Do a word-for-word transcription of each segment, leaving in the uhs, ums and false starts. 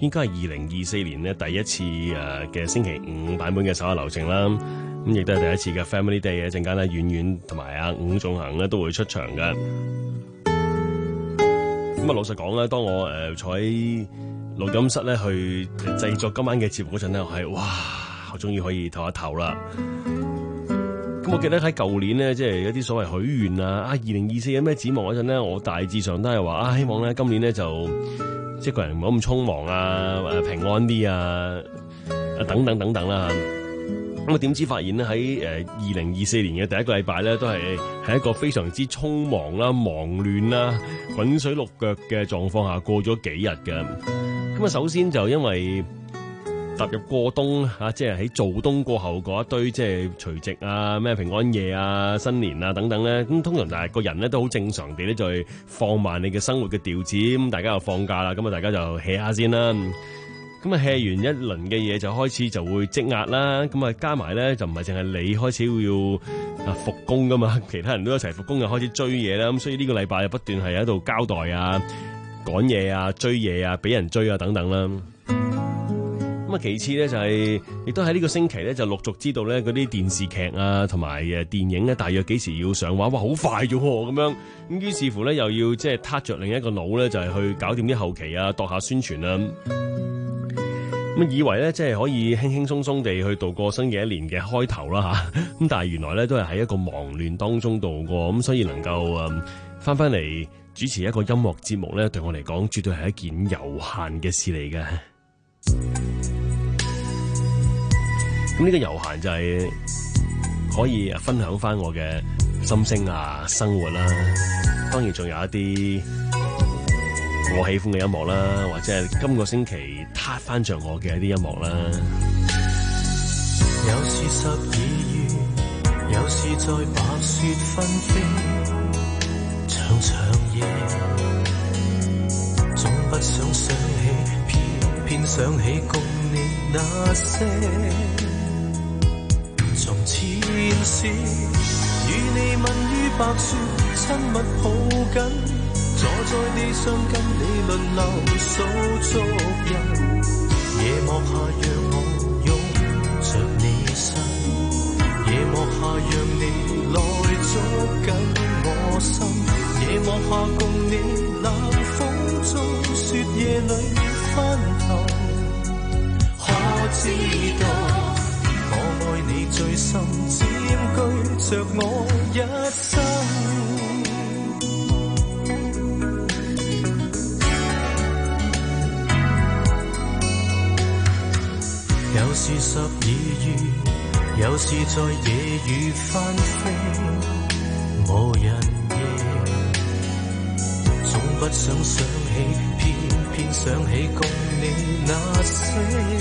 應該係二零二四年咧第一次誒嘅星期五版本嘅首日流程啦。咁亦都係第一次嘅 Family Day 嘅，陣間咧遠遠同埋阿伍仲衡咧都會出場嘅。咁啊，老實講咧，當我誒坐喺錄音室咧去製作今晚嘅節目嗰陣咧，我係哇，我終於可以唞一唞啦。咁我記得喺舊年咧，即係一啲所謂許願啊，啊二零二四有咩展望嗰陣咧，我大致上都係話啊，希望咧今年咧就即係個人唔好咁匆忙啊，誒平安啲啊，啊等等等等啦。咁啊點知發現咧喺誒二零二四年嘅第一個禮拜咧，都係喺一個非常之匆忙啦、忙亂啦、滾水淥腳嘅狀況下過咗幾日嘅。咁啊，首先就因為踏入過冬嚇，即係喺做冬過後嗰一堆，即係除夕啊、咩平安夜啊、新年啊等等咧，咁通常就係個人咧都好正常地咧，就係放慢你嘅生活嘅調子，咁大家又放假啦，咁啊大家就 hea 下先啦。咁啊 hea 完一輪嘅嘢就開始就會積壓啦，咁啊加埋咧就唔係淨係你開始要啊復工噶嘛，其他人都一齊復工，又開始追嘢啦，咁所以呢個禮拜不斷係喺度交代啊、趕嘢啊、追嘢啊、俾人追啊等等啦。咁啊其次咧就係亦都喺呢個星期咧就陸續知道咧嗰啲電視劇啊同埋誒電影咧大約幾時要上畫，哇好快咗咁樣，咁於是乎咧又要即係撻着另一個腦咧就係去搞掂啲後期啊，度下宣傳啊。咁以為咧，即係可以輕輕鬆鬆地去度過新嘅一年嘅開頭啦嚇，咁但係原來咧都係喺一個忙亂當中度過，咁所以能夠誒翻翻嚟主持一個音樂節目咧，對我嚟講絕對係一件悠閒嘅事嚟嘅。咁呢個悠閒就係可以分享翻我嘅心聲啊、生活啦，當然仲有一啲我喜歡嘅音樂啦，或者係今個星期撻翻着我嘅一啲音樂啦。 有時十二月，有時在白雪紛飛，長長夜，總不想想起，偏偏想起共你那些從前時，與你吻於白雪，親密抱緊。坐在地上跟你輪流數足日，夜幕下讓我擁着你身，夜幕下讓你來捉緊我心，夜幕下共你冷風中雪夜裏分頭，可知道我愛你最深，佔據着我一生。有時十二月，有時在夜雨翻飛，無人夜，總不想想起，偏偏想起共你那些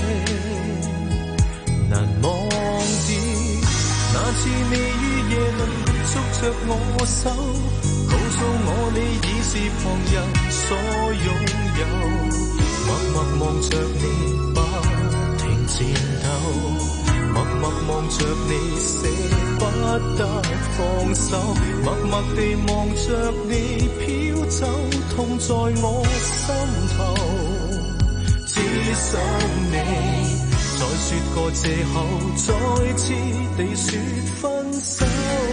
難忘掉。那次你於夜裏捉着我手，告訴我你已是旁人所擁有，默默望着你吧戰鬥，默默望着你捨不得放手，默默地望着你飄走，痛在我心頭。只想你再說個借口，再次地說分手。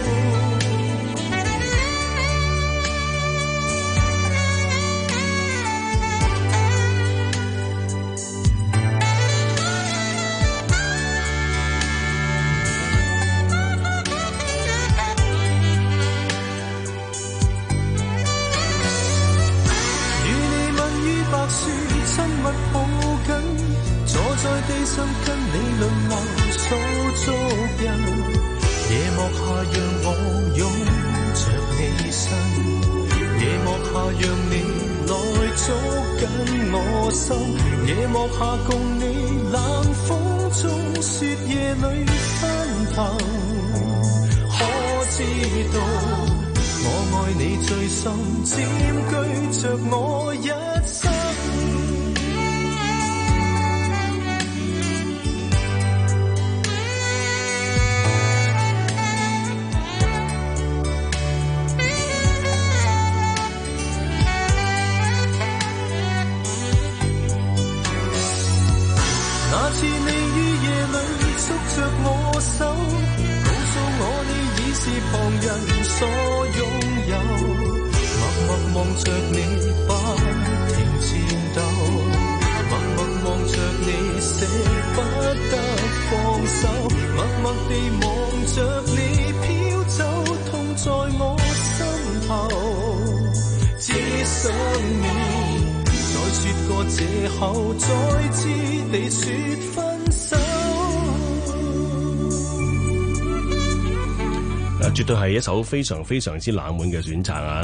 夜幕下共你冷風中雪夜裏分頭，可知道我愛你最深，佔據着我一生。 所擁有，默默望着你不停顫抖，默默望着你捨不得放手，默默地望着你飄走，痛在我心頭，只想你再說個借口，再次地說分手。 絕對係一首非常非常之冷門嘅選擇啊！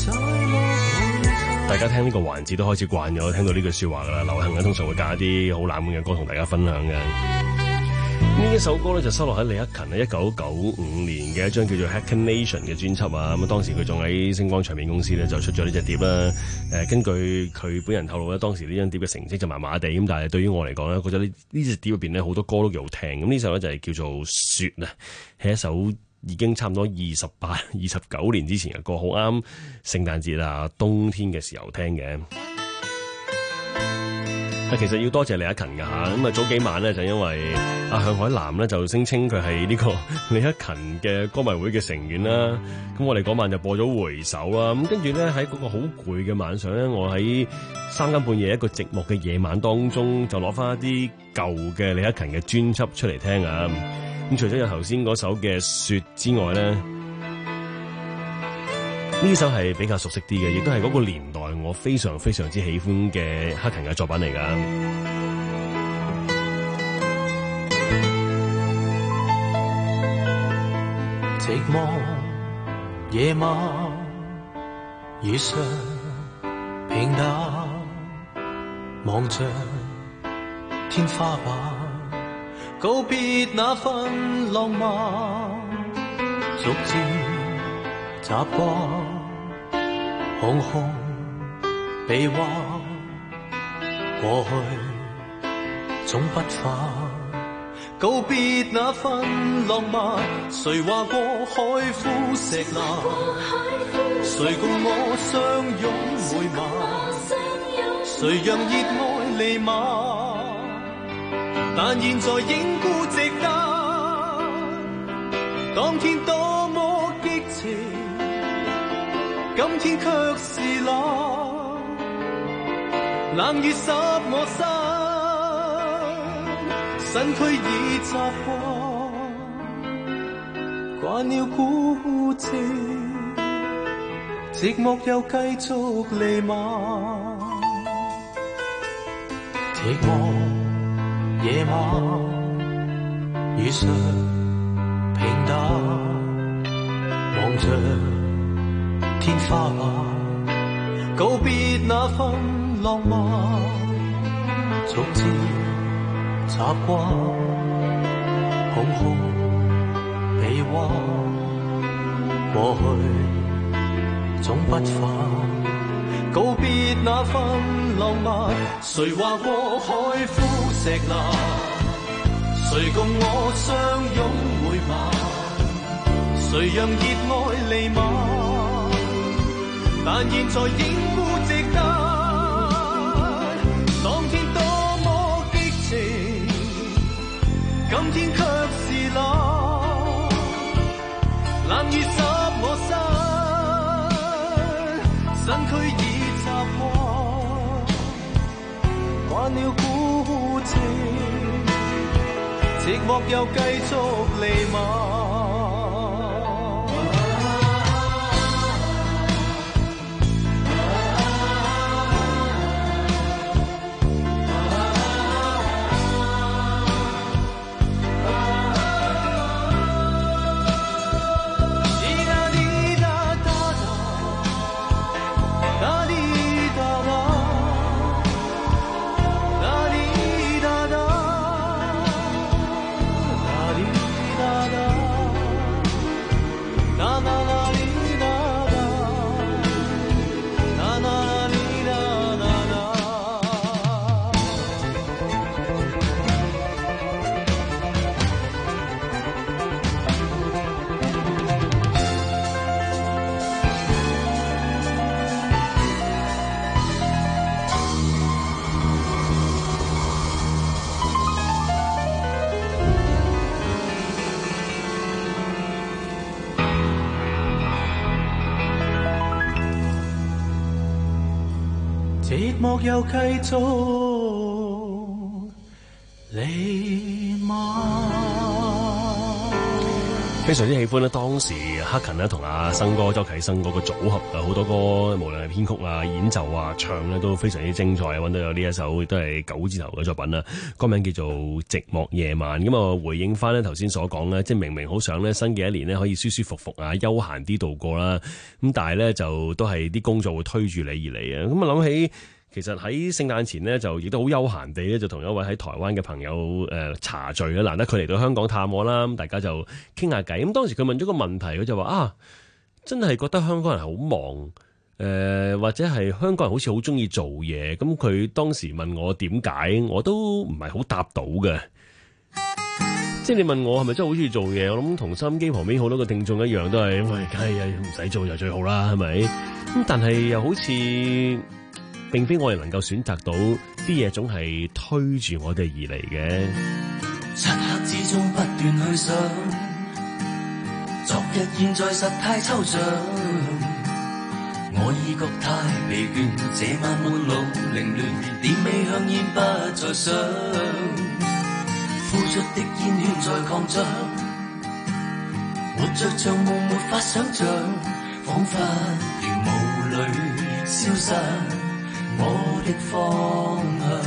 大家聽呢個環節都開始慣咗，聽到呢句説話㗎啦。流行咧通常會加啲好冷門嘅歌同大家分享嘅。呢一首歌咧就收錄喺李克勤喺一九九五年嘅一張叫做《Hacken Nation》嘅專輯啊。咁啊當時佢仲喺星光唱片公司咧就出咗呢隻碟啦。誒根據佢本人透露咧，當時呢張碟嘅成績就麻麻地咁，但係對於我嚟講咧，覺得呢呢隻碟入邊咧好多歌都幾好聽。咁呢首咧就係叫做《雪》啊，係一首已經差唔多二十八、二十九年之前嘅歌，好啱聖誕節啊、冬天嘅時候聽嘅。啊，其實要多謝李克勤㗎吓，咁啊早幾晚咧就因為阿向海嵐咧就聲稱佢係呢個李克勤嘅歌迷會嘅成員啦，咁我哋嗰晚就播咗回首啦，咁跟住咧喺嗰個好攰嘅晚上咧，我喺三更半夜一個寂寞嘅夜晚當中，就攞翻一啲舊嘅李克勤嘅專輯出嚟聽啊。咁除咗有頭先嗰首嘅雪之外咧，呢首係比較熟悉啲嘅，亦都係嗰個年代我非常非常之喜歡嘅克勤嘅作品嚟㗎。 寂寞夜晚，雨上平淡，望着天花板，告別那份浪漫，逐漸習慣空空臂彎，過去總不返，告別那份浪漫，誰話過海枯石爛，誰共我相擁每晚，誰讓熱愛彌漫，但現在應孤寂單，當天多麼激情，今天卻是冷，冷雨濕我身，身軀已習慣，慣了孤寂，寂寞又繼續彌漫，寂寞夜晚，雨上平淡，望着天花板，告別那份浪漫，逐漸習慣空空臂彎，過去總不返，告別那份浪漫，誰話過海枯石爛，誰共我相擁每晚，誰讓熱愛彌漫，但現在應孤寂單，當天多麼激情，今天卻是冷，冷雨濕我身，身軀已習慣，慣了孤寂，寂寞又繼續彌漫。 寂寞又繼續彌漫。 非常之喜歡咧，當時克勤咧同阿生哥周啟生嗰個組合啊，好多歌無論係編曲啊、演奏啊、唱咧都非常之精彩。揾到有呢一首都係九字頭嘅作品啦，歌名叫做《寂寞夜晚》。咁啊回應翻咧頭先所講咧，即係明明好想咧新嘅一年咧可以舒舒服服啊、休閒啲度過啦，咁但係咧就都係啲工作會推住你而嚟啊。咁啊諗起。其實喺聖誕前呢，就亦都好悠閒地咧，就同一位喺台灣嘅朋友誒、呃、茶聚啦。難得佢嚟到香港探我啦，咁大家就傾下偈。咁當時佢問咗個問題，佢就話啊，真係覺得香港人好忙，誒、呃、或者係香港人好似好中意做嘢。咁佢當時問我點解，我都唔係好答到嘅。即係你問我係咪真係好中意做嘢，我諗同收音機旁邊好多個聽眾一樣，都係喂，梗係唔使做就最好啦，係咪？咁但係又好似。並非我哋能夠選擇到啲嘢，總係推住我哋而嚟嘅。 漆黑之中不斷去想，昨日現在實太抽象，我已覺太疲倦，這晚滿腦凌亂，點味香煙不再想，呼出的煙圈在擴張，活着像夢沒法想像，彷彿如霧裏消失我的方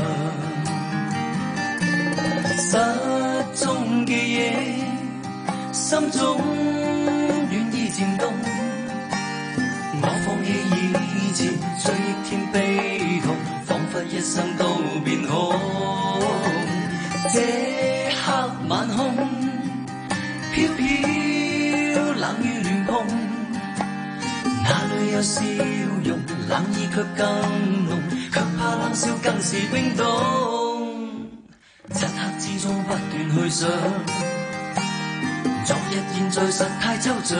向，失蹤記憶，心中暖意漸凍。我放棄以前追憶添悲痛，彷彿一生都變空。這刻晚空飄飄冷雨亂碰，哪裏有笑容？冷意卻更濃，卻怕冷笑更是冰凍。漆黑之中不斷去想，昨日現在實太抽象，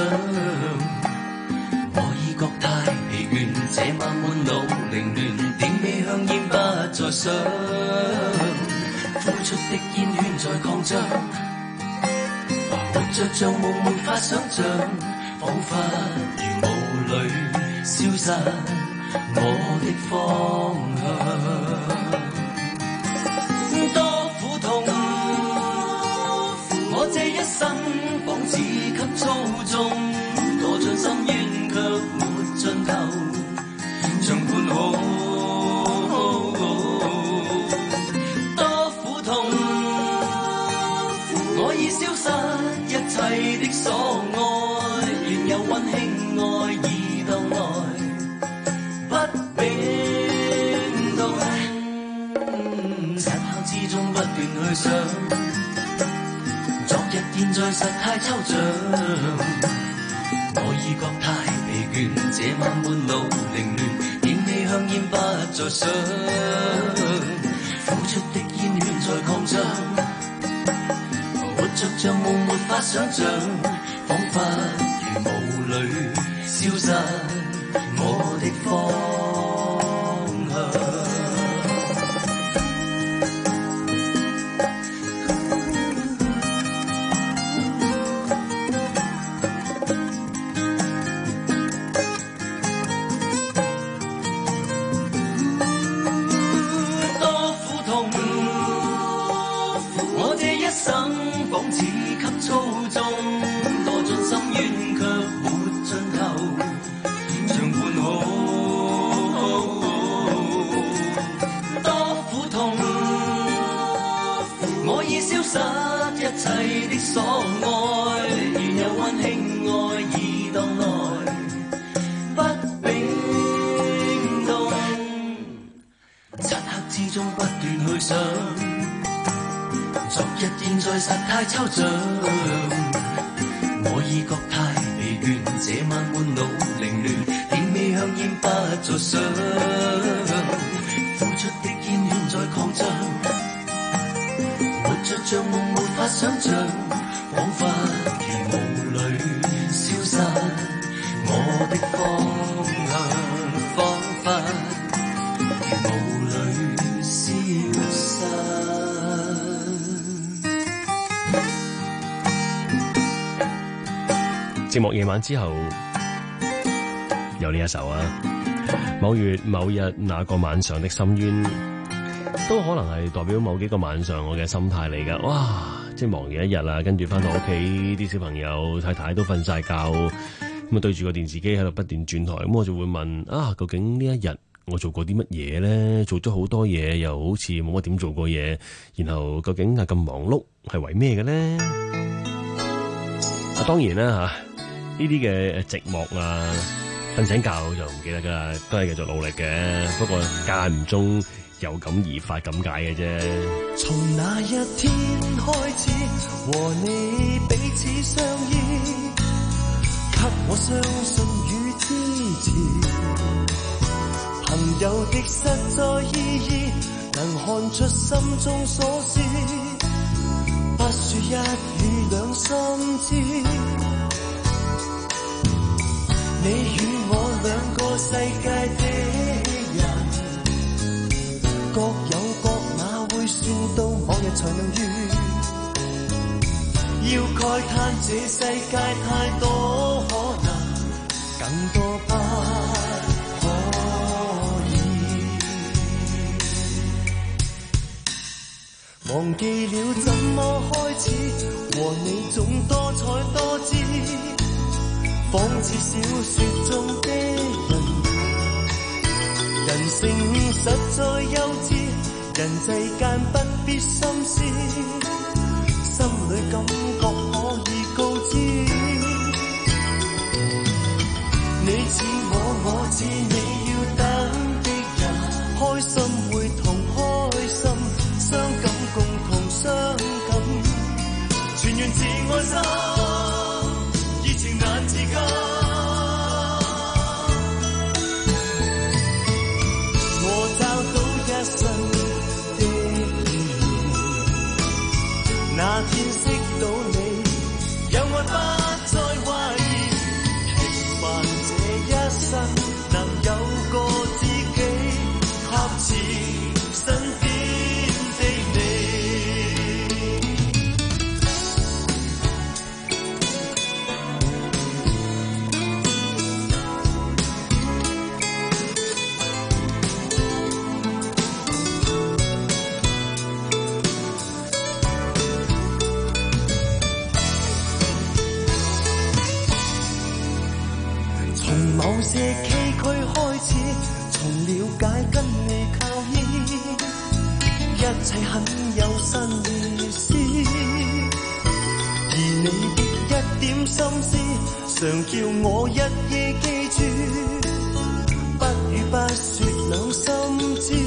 我已覺太疲倦，這晚滿腦凌亂，點味香煙不再想，呼出的煙圈在擴張，活着像夢沒法想像，彷彿如霧裏消失我的方向。多苦痛，我這一生仿似給操縱，墮進深淵卻沒盡頭，像判好。多苦痛，我已消失一切的所愛，原有溫馨愛已到來。不斷去想，昨日現在實太抽象，我已覺太疲倦，這晚滿腦凌亂，點起香煙不再想，呼出的煙圈在擴張，活着像夢沒法想像，彷彿如霧裏消失我的方向。所愛原有溫馨愛已到來，不冰凍。漆黑之中不斷去想，昨日現在實太抽象，我已覺太疲倦，這晚滿腦凌亂，點味香煙不再想，呼出的煙圈在擴張，活着像夢沒法想像，彷彿如霧裏消失我的方向，彷彿如霧裏消失。 寂寞夜晚之後有呢一首啊。 某月某日那個晚上的深淵，都可能係代表某幾個晚上我嘅心態嚟㗎。哇！即係忙完一日啦，跟住翻到屋企，啲小朋友太太都瞓晒覺，咁啊對住個電視機喺度不斷轉台，咁我就會問啊，究竟呢一日我做過啲乜嘢咧？做咗好多嘢，又好似冇乜點做過嘢，然後究竟係咁忙碌係為咩嘅咧？啊，當然啦吓，呢啲嘅寂寞啊，瞓醒覺就唔記得噶，都係繼續努力嘅。不過間唔中有感而發咁解嘅啫。 從那一天開始，和你彼此相依，給我相信與支持。朋友的實在意義，能看出心中所思，不說一語兩心知。你與我兩個世界的人，各有各哪會算到某日才能遇？要慨嘆這世界太多可能，更多不可以。忘記了怎麼開始，和你總多彩多姿，仿似小說中的人，人性實在幼稚，人際間不必心思，心裏感覺可以告知。你似我，我似你，要等的人，開心會同開心，傷感共同傷感，全源自愛心，熱情難自禁。我找到一生的意義，那天識到你，讓我不再懷疑，平凡這一生能有個知己，恰似身邊的你。某些崎嶇開始，從了解跟你靠依，一切很有新意思。而你的一點心思，常叫我一夜記住，不語不說兩心知。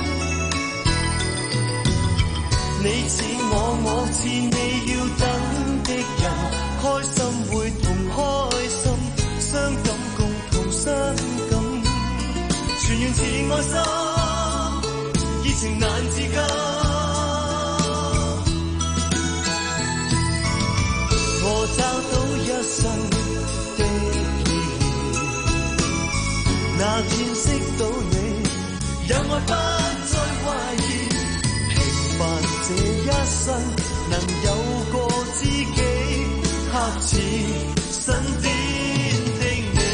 你似我，我似你，要等的人，開心會同開心，傷感傷感，全源自愛心，熱情難自禁。我找到一生的意義，那天識到你，讓我不再懷疑，平凡這一生能有個知己，恰似身邊的你。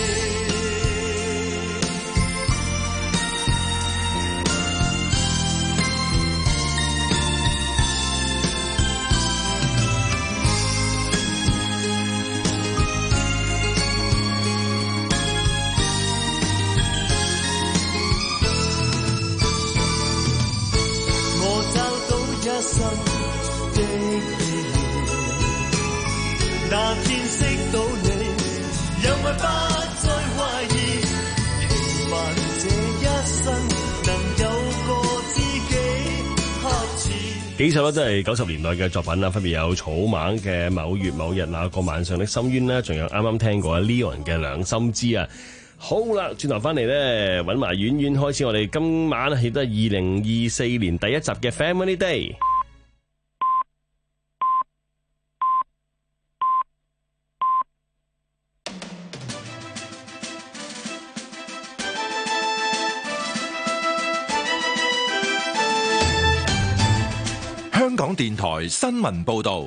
一生的意義，那天識到你，讓我不再懷疑，平凡這一生能有個知己，恰似。 幾首咧都係九十年代嘅作品啦，分別有草蜢嘅某月某日那個晚上的深淵啦，仲有啱啱聽過 Leon 嘅兩心知啊。好啦，轉頭翻嚟咧，揾埋遠遠開始，我哋今晚亦都係二零二四年第一集嘅 Family Day。 香港電台新聞報道。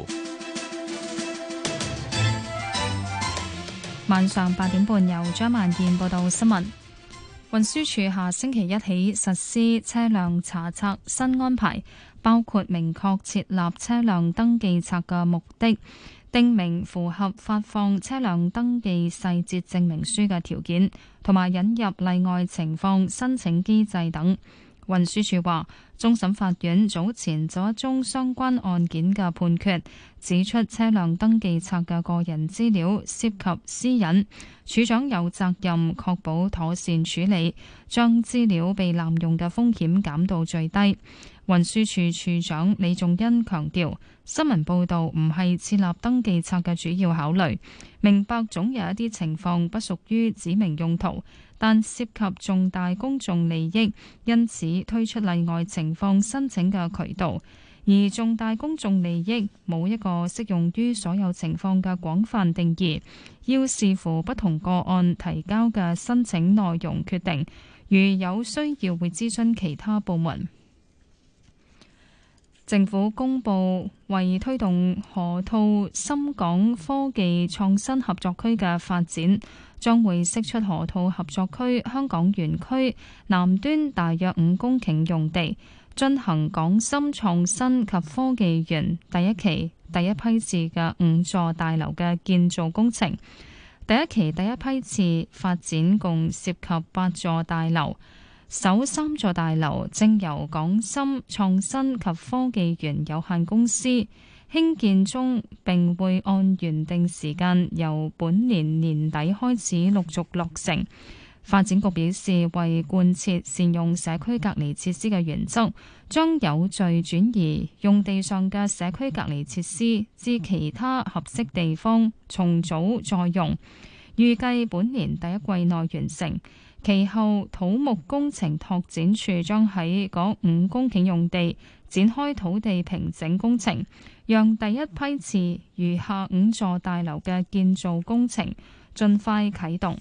晚上八點半由張萬燕報道新聞。 運輸署下星期一起實施車輛查冊新安排，包括明確設立車輛登記冊嘅目的，訂明符合發放車輛登記細節證明書嘅條件，同埋引入例外情況申請機制等。運輸署話，終審法院早前就一宗相關案件嘅判決，指出車輛登記冊嘅個人資料涉及私隱，署長有責任確保妥善處理，將資料被濫用嘅風險減到最低。運輸署署長李仲恩強調，新聞報導唔係設立登記冊嘅主要考慮，明白總有一啲情況不屬於指明用途，但涉及重大公眾利益，因此推出例外情況申請嘅渠道。而重大公眾利益冇一個適用於所有情況嘅廣泛定義，要視乎不同個案提交嘅申請內容決定，如有需要會諮詢其他部門。政府公布為推動河套深港科技創新合作區嘅發展，將會釋出河套合作區香港園區南端大約五公頃用地，進行港深創新及科技園第一期第一批次嘅五座大樓嘅建造工程。第一期第一批次發展共涉及八座大樓。首三座大樓正由港深創新及科技園有限公司興建中，並會按原定時間由本年年底開始陸續落成。發展局表示，為貫徹善用社區隔離設施嘅原則，將有序轉移用地上嘅社區隔離設施至其他合適地方重組再用，預計本年第一季內完成。其後，土木工程拓展處將喺嗰五公頃用地展開土地平整工程，讓第一批次餘下五座大樓嘅建造工程盡快啟動。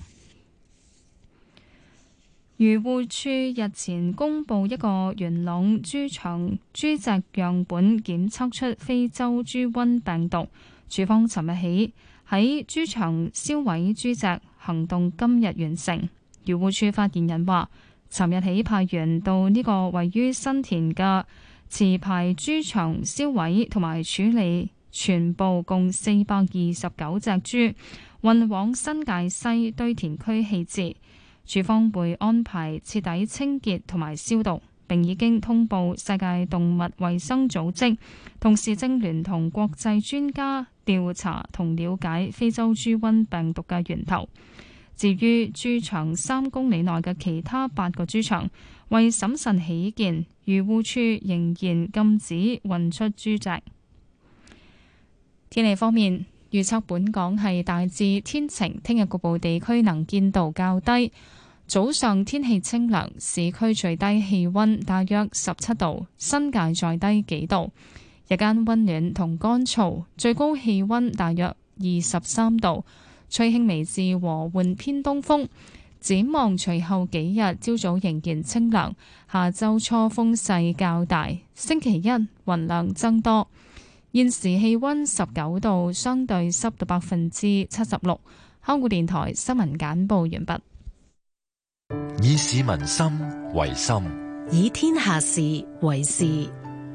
漁護署日前公布一個元朗豬場豬隻樣本檢測出非洲豬瘟病毒，署方尋日起喺豬場銷毀豬隻行動今日完成。漁護署發言人話，尋日起派員到呢個位於新田嘅持牌豬場銷毀同埋處理全部共四百二十九隻豬，運往新界西堆填區棄置。署方會安排徹底清潔同埋消毒，並已經通報世界動物衛生組織，同時正聯同國際專家調查同了解非洲豬瘟病毒嘅源頭。至於豬場三公里內嘅其他八個豬場，為審慎起見，漁護署仍然禁止運出豬隻。天氣方面，預測本港係大致天晴，聽日局部地區能見度較低。早上天氣清涼，市區最低氣溫大約十七度，新界再低幾度。日間溫暖同乾燥，最高氣溫大約二十三度。吹輕微至和緩偏東風，展望隨後幾日朝早仍然清涼，下周初風勢較大，星期一雲量增多。現時氣溫十九度，相對濕度百分之七十六。香港電台新聞簡報完畢。 以市民心為心， 以天下事為事。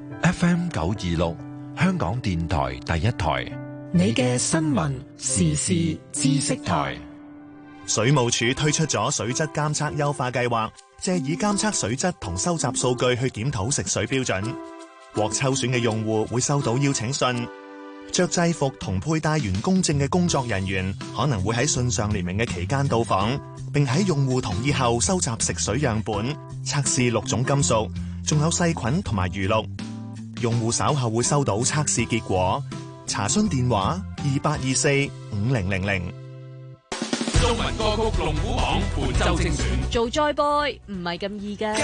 F M 九二六，香港電台第一台。 你嘅新聞時事知識台。 水務署推出咗水質監測優化計劃，借以監測水質同收集數據去檢討食水標準。獲抽選嘅用戶會收到邀請信，着制服同佩戴員工證嘅工作人員可能會喺信上列明嘅期間到訪，並喺用戶同意後收集食水樣本，測試六種金屬，仲有細菌同埋餘氯。用戶稍後會收到測試結果。查詢電話二八二四五零零零。 中文歌曲龍虎榜本周精選。 做 Joy Boy 唔係咁易㗎。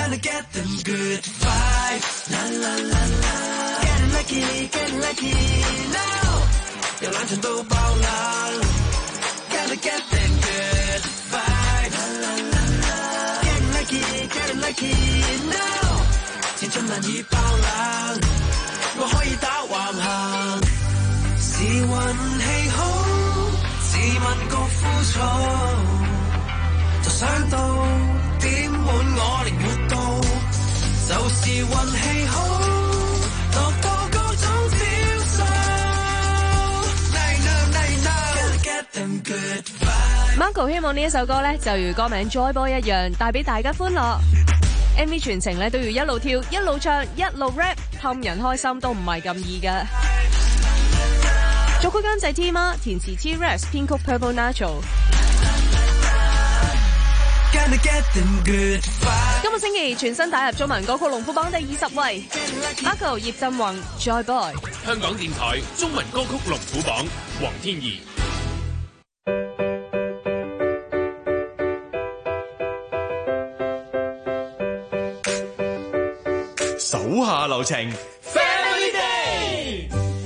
是運氣好，試問個枯草，就想到點滿我靈活到，就是運氣好，度過各種招數。Get them good vibes。 Marco 希望呢一首歌咧，就如歌名 Joy Boy 一樣，帶俾大家歡樂。M V 全程咧都要一路跳、一路唱、一路 rap， 氹人開心都唔係咁易㗎。作曲監製 T-Ma， 填詞 T-Rex， 編曲 Purple Natural。今個星期全新打入中文歌曲龍虎榜第二十位 ，Marco 葉振宏 Joy Boy。 香港電台中文歌曲龍虎榜，黃天怡。 手下留情 ，Family Day。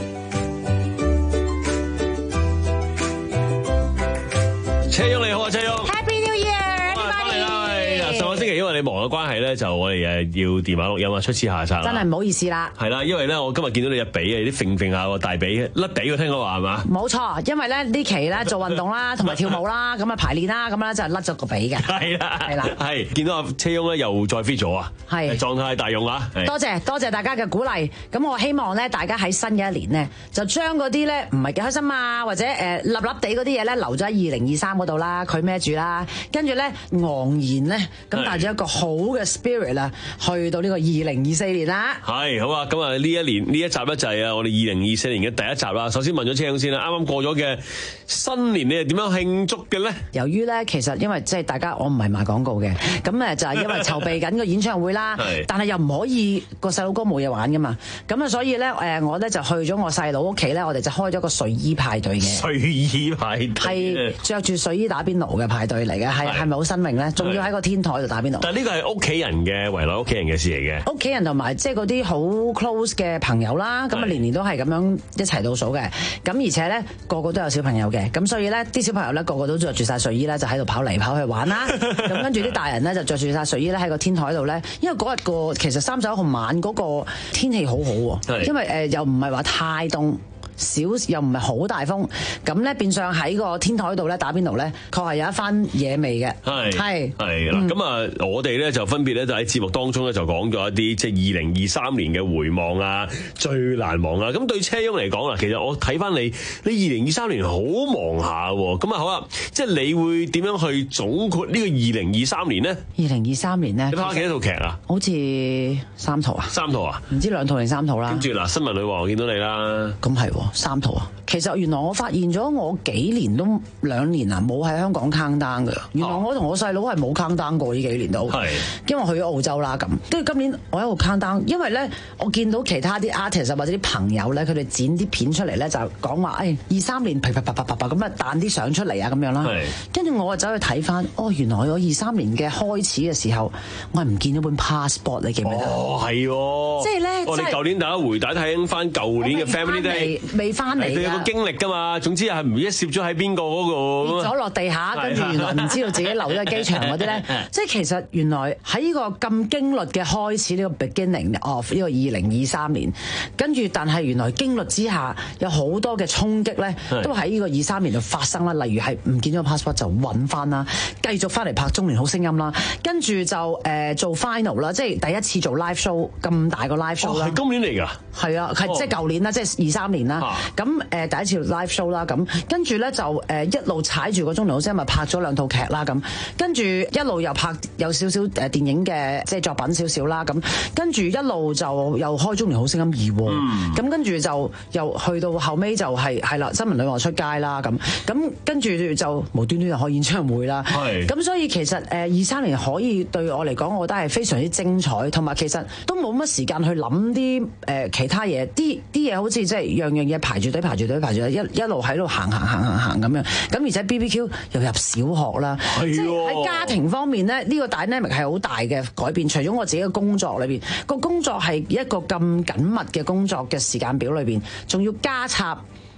車翁你好啊，車翁。 Happy New Year！ 翻嚟啦，喂！上個星期因為你忙嘅關係咧，就我哋誒要電話錄音啊，出此下策。 真係唔好意思啦。 係啦，因為咧我今日見到你隻髀啊，啲揈揈下個大髀甩髀，我聽講話係嘛？ 冇錯，因為咧呢期咧做運動啦，同埋跳舞啦，咁啊排練啦，咁咧就係甩咗個髀嘅。 係啦， 係啦， 係見到阿車翁咧又再 fit 咗啊！ 係狀態大用啊！ 多謝多謝大家嘅鼓勵。咁我希望咧，大家喺新嘅一年咧，就將嗰啲咧唔係幾開心啊，或者誒立立地嗰啲嘢咧，留咗喺二零二三嗰度啦，佢孭住啦，跟住咧昂然咧，咁帶住一個好嘅 spirit 啦，去到呢個二零二四年啦。 係好啊！咁啊呢一年呢一集咧就係啊我哋二零二四年嘅第一集啦。首先問咗車翁先啦，啱啱過咗嘅新年你係點樣慶祝嘅咧？ 由於咧其實因為即係大家我唔係賣廣告嘅，咁誒就係因為籌備緊個演唱會啦，但係又唔可以個細佬哥冇嘢玩噶嘛，咁啊所以咧誒我咧就去咗我細佬屋企咧，我哋就開咗個睡衣派對嘅。 睡衣派對係着住睡衣打邊爐嘅派對嚟嘅，係係咪好新穎咧？仲要喺個天台度打邊爐。 但係呢個係屋企人嘅圍內屋企人嘅事嚟嘅。 屋企人同埋即係嗰啲好 close 嘅朋友啦，咁啊年年都係咁樣一齊倒數嘅。咁而且咧個個都有小朋友嘅，咁所以咧啲小朋友咧個個都着住晒睡衣咧，就喺度跑嚟跑去玩啦。咁跟住啲大人咧就着住晒睡衣咧喺個天台度咧，因為嗰日個其實三十一號晚嗰個天氣好好喎，因為誒又唔係話太凍。少又唔係好大風，咁咧變相喺個天台度咧打邊爐咧，確係有一番野味嘅。 係係係啦，咁啊、嗯，我哋咧就分別咧就喺節目當中咧就講咗一啲即係二零二三年嘅回望啊，最難忘啊。咁對車翁嚟講啦，其實我睇翻你，你二零二三年好忙下喎。咁啊好啦，即係你會點樣去總括呢個二零二三年咧？ 二零二三年咧， 你拍幾多套劇啊？ 好似三套啊？ 三套啊？ 唔知兩套定三套啦。 跟住嗱，新聞女王我見到你啦。 咁係喎。三套啊！其實原來我發現咗我幾年都兩年啊冇喺香港 count down 嘅。原來我同我細佬係冇 count down 過呢幾年都，因為我去咗澳洲啦咁。跟住今年我喺度 count down，因為咧我見到其他啲 artist 或者啲朋友咧，佢哋剪啲片出嚟咧就講話誒二三年噼噼啪啪啪啪咁啊彈啲相出嚟啊咁樣啦。跟住我啊走去睇翻，哦原來我二三年嘅開始嘅時候，我係唔見咗本 passport， 你記唔記得？ 哦係喎， 即係咧， 我哋舊年大家回帶睇翻舊年嘅 family day。 未翻嚟㗎， 佢有個經歷㗎嘛。總之係唔知攝咗喺邊個嗰個跌咗落地下，跟住原來唔知道自己留咗喺機場嗰啲咧。即係其實原來喺呢個咁經歷嘅開始，呢、呢個 beginning of 呢個二零二三年，跟住但係原來經歷之下有好多嘅衝擊咧，都喺呢個二三年度發生啦。例如係唔見咗個 passport 就揾翻啦，繼續翻嚟拍中年好聲音啦，跟住就誒、呃、做 final 啦，即係第一次做 live show 咁大個 live show 啦。 係、哦、今年嚟㗎？ 係啊，係、哦、即係舊年啦，即係二三年啦。咁誒、呃、第一次 live show 啦，咁跟住咧就誒一路踩住個中年好聲音，咪拍咗兩套劇啦，咁跟住一路又拍有少少誒電影嘅即係作品少少啦，咁跟住一路就又開中年好聲音二喎，咁、嗯、跟住就又去到後尾就係係啦，新聞女王出街啦，咁咁跟住就無端端又開演唱會啦，咁所以其實誒二三年可以對我嚟講，我覺得係非常之精彩，同埋其實都冇乜時間去諗啲誒其他嘢，啲啲嘢好似即係樣樣嘢排住隊排住隊排住隊，一一路喺度行行行行行咁樣，咁而且 B B Q 又入小學啦，即係喺家庭方面咧，呢、呢個 dynamic 係好大嘅改變。除咗我自己嘅工作裏邊，個工作係一個咁緊密嘅工作嘅時間表裏邊，仲要加插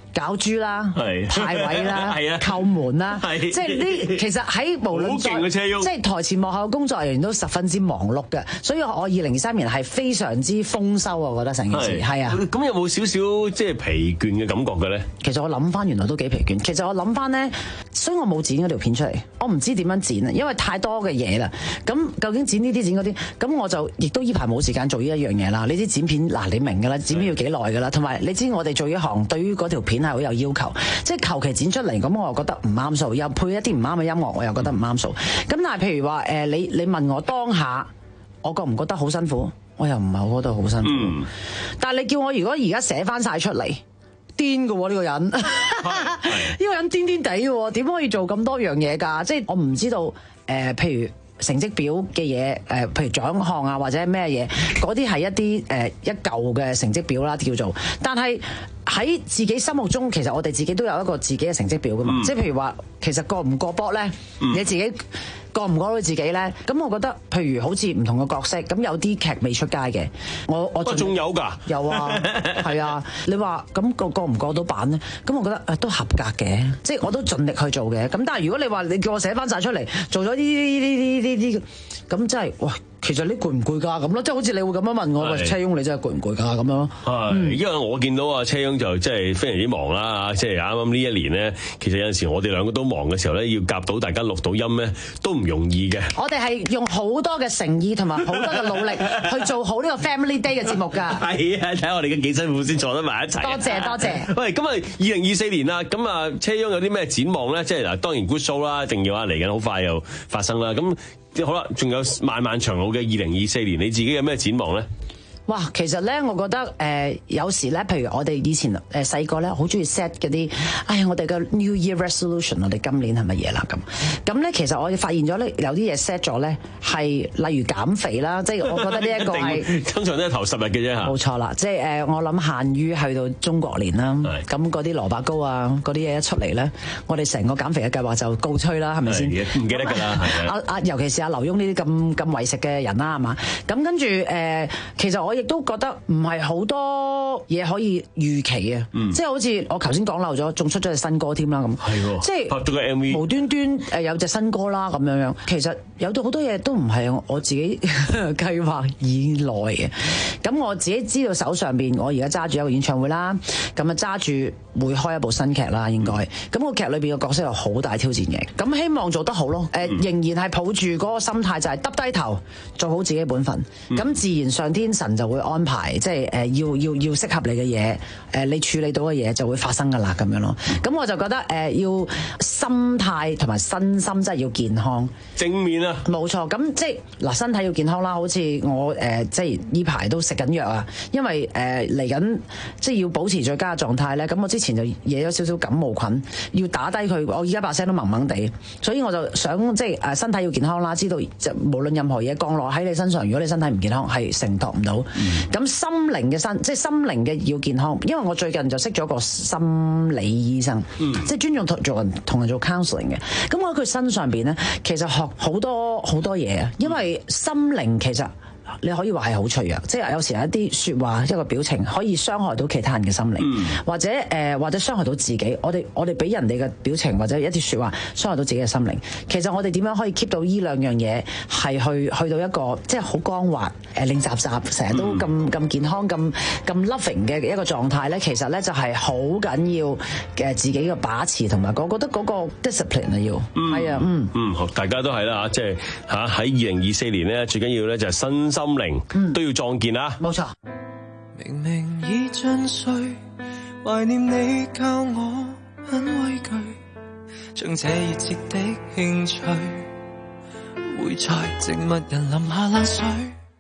搞豬啦， 係派位啦， 係啊叩門啦， 係即係呢其實喺無論好勁嘅車翁即係台前幕後嘅工作人員都十分之忙碌嘅，所以我二零二三年係非常之豐收啊！我覺得成件事係啊。 咁有冇少少即係疲倦嘅感覺嘅咧？ 其實我諗翻原來都幾疲倦。其實我諗翻咧，所以我冇剪嗰條片出嚟，我唔知點樣剪啊，因為太多嘅嘢啦。咁究竟剪呢啲剪嗰啲，咁我就亦都依排冇時間做呢一樣嘢啦。呢啲剪片嗱，你明㗎啦，剪片要幾耐㗎啦，同埋你知我哋做呢行對於嗰條片係好有要求，即係求其剪出嚟，咁我又覺得唔啱數，又配一啲唔啱嘅音樂，我又覺得唔啱數。咁但係譬如話誒，你你問我當下，我覺唔覺得好辛苦？我又唔係好覺得好辛苦。嗯、但係你叫我如果而家寫翻晒出嚟，癲㗎喎呢個人，呢個人癲癲地喎，點可以做咁多樣嘢㗎？即係我唔知道誒、呃，譬如。成績表嘅嘢，誒，譬如獎項啊，或者咩嘢，嗰啲係一啲誒一舊嘅成績表啦，叫做。但係喺自己心目中，其實我哋自己都有一個自己嘅成績表噶嘛。嗯、即係譬如話，其實過唔過波咧，嗯、你自己過唔過到自己咧？咁我覺得，譬如好似唔同嘅角色，咁有啲劇未出街嘅，我我仲有㗎， 有啊，係啊。你話咁過過唔過到版咧？咁我覺得誒都合格嘅，即係我都盡力去做嘅。咁但係如果你話你叫我寫翻晒出嚟，做咗呢呢呢呢呢咁真係哇！其實你攰唔攰㗎咁咯？即係好似你會咁樣問我，喂，車翁你真係攰唔攰㗎咁樣咯？ 係，因為我見到啊車翁就即係非常之忙啦，即係啱啱呢一年咧，其實有陣時我哋兩個都忙嘅時候咧，要夾到大家錄到音咧，都唔容易嘅。 我哋係用好多嘅誠意同埋好多嘅努力去做好呢個 Family Day 嘅節目㗎。係啊，睇下我哋嘅幾辛苦先坐得埋一齊。 多謝多謝。 喂，咁啊，二零二四年啦，咁啊，車翁有啲咩展望咧？即係嗱，當然 good show 啦，一定要啊，嚟緊好快又發生啦。咁好啦，仲有漫漫長路嘅二零二四年，你自己有咩展望咧？ 哇，其實咧，我覺得誒、呃、有時咧，譬如我哋以前誒細個咧，好中意 set 嗰啲，哎呀，我哋嘅 New Year Resolution， 我哋今年係乜嘢啦咁。咁咧，其實我哋發現咗咧，有啲嘢 set 咗咧，係例如減肥啦，即係我覺得呢一個係通常都係頭十日嘅啫嚇。 冇錯啦，即係誒，我諗限於去到中國年啦。咁嗰啲蘿蔔糕啊，嗰啲嘢一出嚟咧，我哋成個減肥嘅計劃就告吹啦，係咪先？ 唔記得㗎啦，係啊。 阿尤其是阿劉墉呢啲咁咁為食嘅人啦，係嘛？咁跟住誒，其實我亦都覺得唔係好多嘢可以預期啊，嗯、即係好似我頭先講漏咗，仲出咗隻新歌添啦咁， 係即係拍咗個 M V，無端端誒有隻新歌啦咁樣樣。其實有到好多嘢都唔係我自己計劃以內嘅。咁我自己知道手上邊，我而家揸住一個演唱會啦，咁啊揸住會開一部新劇啦，應該。咁、嗯、個劇裏邊嘅角色有好大挑戰嘅，咁希望做得好咯。誒、呃，嗯、仍然係抱住嗰個心態，就係耷低頭做好自己本分。咁、嗯、自然上天神就會安排，即係誒要要要適合你嘅嘢，誒你處理到嘅嘢就會發生噶啦，咁樣咯。咁我就覺得誒、呃、要心態同埋身心真係要健康， 正面啊， 冇錯。咁即係嗱，身體要健康啦。好似我誒、呃、即係呢排都食緊藥啊，因為誒嚟緊即係要保持最佳嘅狀態咧。咁我之前就惹咗少少感冒菌，要打低佢。我而家把聲都掹掹地，所以我就想即係誒身體要健康啦。知道就無論任何嘢降落喺你身上，如果你身體唔健康，係承托唔到。咁、嗯、心靈嘅身，即係心靈嘅要健康。因為我最近就識咗個心理醫生，嗯、即係專用同做人同人做 counseling 嘅。咁我喺佢身上邊咧，其實學好多好多嘢啊。因為心靈其實你可以話係好脆弱，即係有時有一啲説話一個表情可以傷害到其他人嘅心靈，嗯、或者誒、呃、或者傷害到自己。我哋我哋俾人哋嘅表情或者一啲説話傷害到自己嘅心靈。其實我哋點樣可以 keep 到呢兩樣嘢係去去到一個即係好光滑誒令雜雜，成日都咁咁健康咁咁 loving 嘅一個狀態咧？其實咧就係好緊要嘅自己嘅把持同埋我覺得嗰個 discipline 啊要係啊嗯嗯， 嗯大家都係啦，即係嚇喺二零二四年咧最緊要咧就係新心靈都要壯健啦， 冇錯。 明明已盡睡，懷念你教我很畏懼，將這熱切的興趣會在植物人淋下冷水。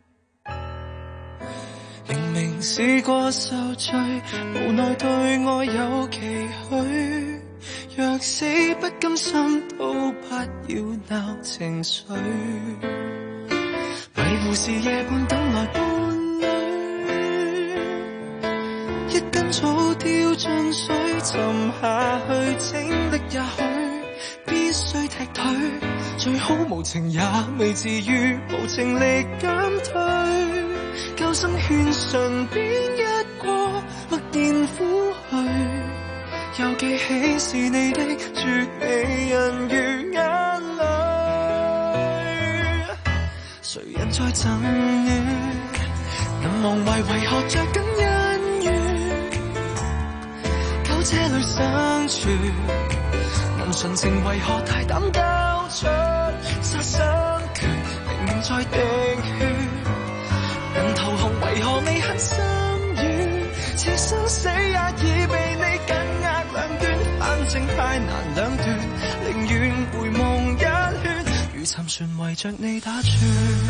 明明試過受罪，無奈對愛有期許，若死不甘心都不要鬧情緒。迷糊時夜半等來伴侶，一根草掉進水沉下去，請的也許必須踢退，最好無情也未至於無情力減退。救生圈順便一過，默然撫去， 又記起是你的絕美人如眼淚，誰人在贈暖？能忘懷為何着緊恩怨？苟這裏生存，能純情為何大膽交出殺生權？明明在滴血，能投降為何未很心軟？似生死也已被你緊握兩端，反正太難兩斷，寧願回望一圈，如沉船圍着你打轉。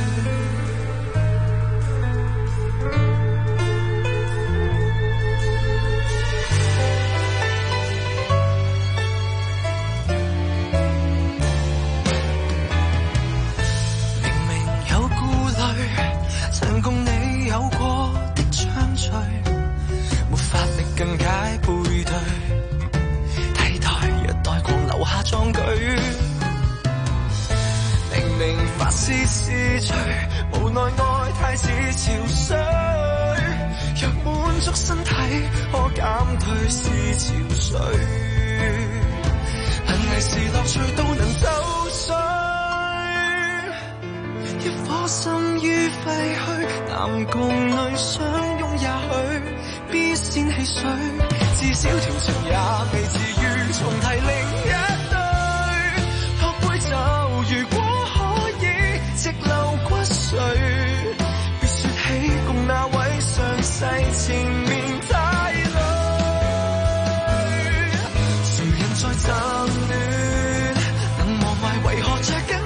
曾共你有過的相隨，沒法力更解背對，替代虐待狂留下壯舉。明明發絲絲隨，無奈愛太似潮水。若滿足身體，可減退是潮水。能藝是樂趣都能抖碎。一顆心於廢墟，男共女相擁也許必先汽水，至少條情也未至於重提另一對。托杯酒如果可以直流骨髓，別說起共那位上世前面太累。誰人在爭戀？能忘懷為何着緊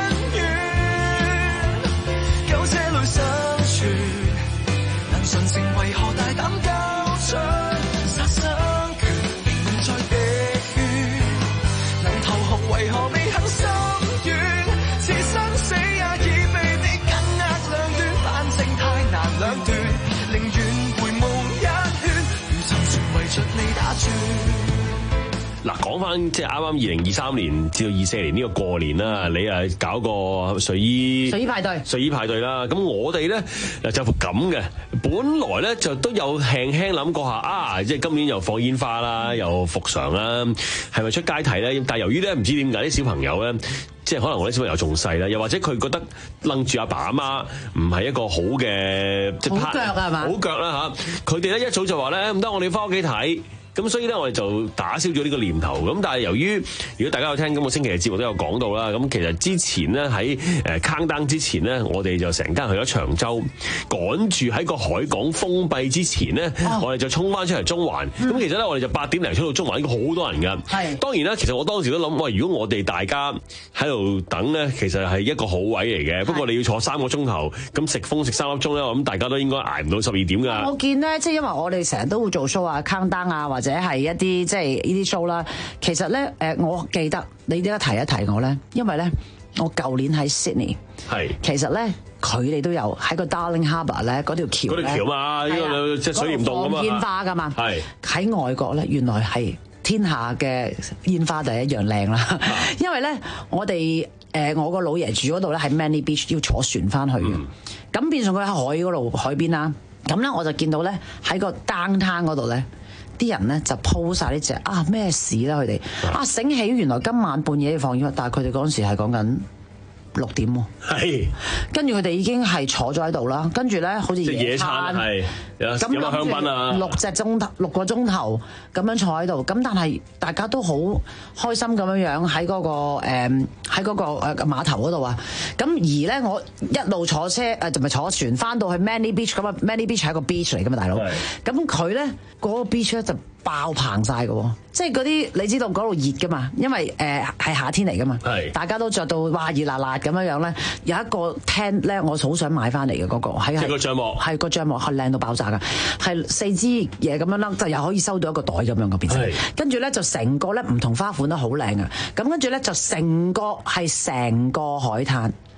生存，能純情為何大膽交出殺生權？明在滴血，能投降為何未肯心軟？似生死也已被你緊握兩端，反正太難兩斷，寧願回夢一圈，如沉船圍着你打轉。 嗱，講翻即係啱啱二零二三年至到二四年呢個過年啦，你誒搞個睡衣睡衣派對， 睡衣派對啦。咁我哋咧就咁嘅，本來咧就都有輕輕諗過下啊，即係今年又放煙花啦，又復常啦，係咪出街睇咧？但係由於咧唔知點解啲小朋友咧，即係可能我啲小朋友仲細啦，又或者佢覺得楞住阿爸阿媽唔係一個好嘅即係好腳係嘛？ 好腳啦嚇，佢哋咧一早就話咧唔得，我哋翻屋企睇。咁所以咧，我哋就打消咗呢個念頭。咁但係由於，如果大家有聽今個星期嘅節目都有講到啦，咁其實之前咧喺誒 countdown 之前咧，我哋就成家去咗長洲，趕住喺個海港封閉之前咧，哦、我哋就衝翻出嚟中環。咁、嗯、其實咧，我哋就八點零出到中環，應該好多人㗎。係當然啦，其實我當時都諗，喂，如果我哋大家喺度等咧，其實係一個好位嚟嘅。不過你要坐三個鐘頭，咁食風食三粒鐘咧，我諗大家都應該捱唔到十二點㗎。 我見咧，即係因為我哋成日都會做 show 啊、countdown 啊，或者係一啲即係呢啲 show 啦。其實咧，誒，我記得你點解提一提我咧？因為咧，我舊年喺 Sydney， 係其實咧，佢哋都有喺個 Darling Harbour 咧嗰條橋咧， 嗰條橋嘛，呢個即係水簾洞啊嘛， 放煙花㗎嘛，係喺外國咧，原來係天下嘅煙花就一樣靚啦。因為咧，我哋誒我個老爺住嗰度咧喺 Manly Beach，要坐船翻去嘅，咁、嗯、變成佢喺海嗰度海邊啦。咁咧我就見到咧喺個 downtown 嗰度咧。啲人咧就鋪晒呢隻啊咩事啦佢哋啊醒起原來今晚半夜要放煙花，但係佢哋嗰陣時係講緊六點喎，係跟住佢哋已經係坐咗喺度啦，跟住咧好似野餐係咁飲香檳啊，六隻鐘頭六個鐘頭咁樣坐喺度，咁但係大家都好開心咁樣樣喺嗰個誒喺嗰個誒碼頭嗰度啊，咁而咧我一路坐車誒就咪坐船翻到去 Manly Beach， 咁啊 Manly Beach 係一個 beach 嚟噶嘛大佬，咁佢咧嗰個 beach 咧就爆棚晒嘅，即係嗰啲你知道嗰度熱噶嘛，因為誒係、呃、夏天嚟噶嘛，大家都着到哇熱辣辣咁樣樣咧，有一個 tent 咧，我好想買翻嚟嘅嗰個，係係個帳幕，係個帳幕係靚到爆炸噶，係四支嘢咁樣啦，就又可以收到一個袋咁樣嘅變成，跟住咧就成個咧唔同花款都好靚嘅，咁跟住咧就成個係成個海灘。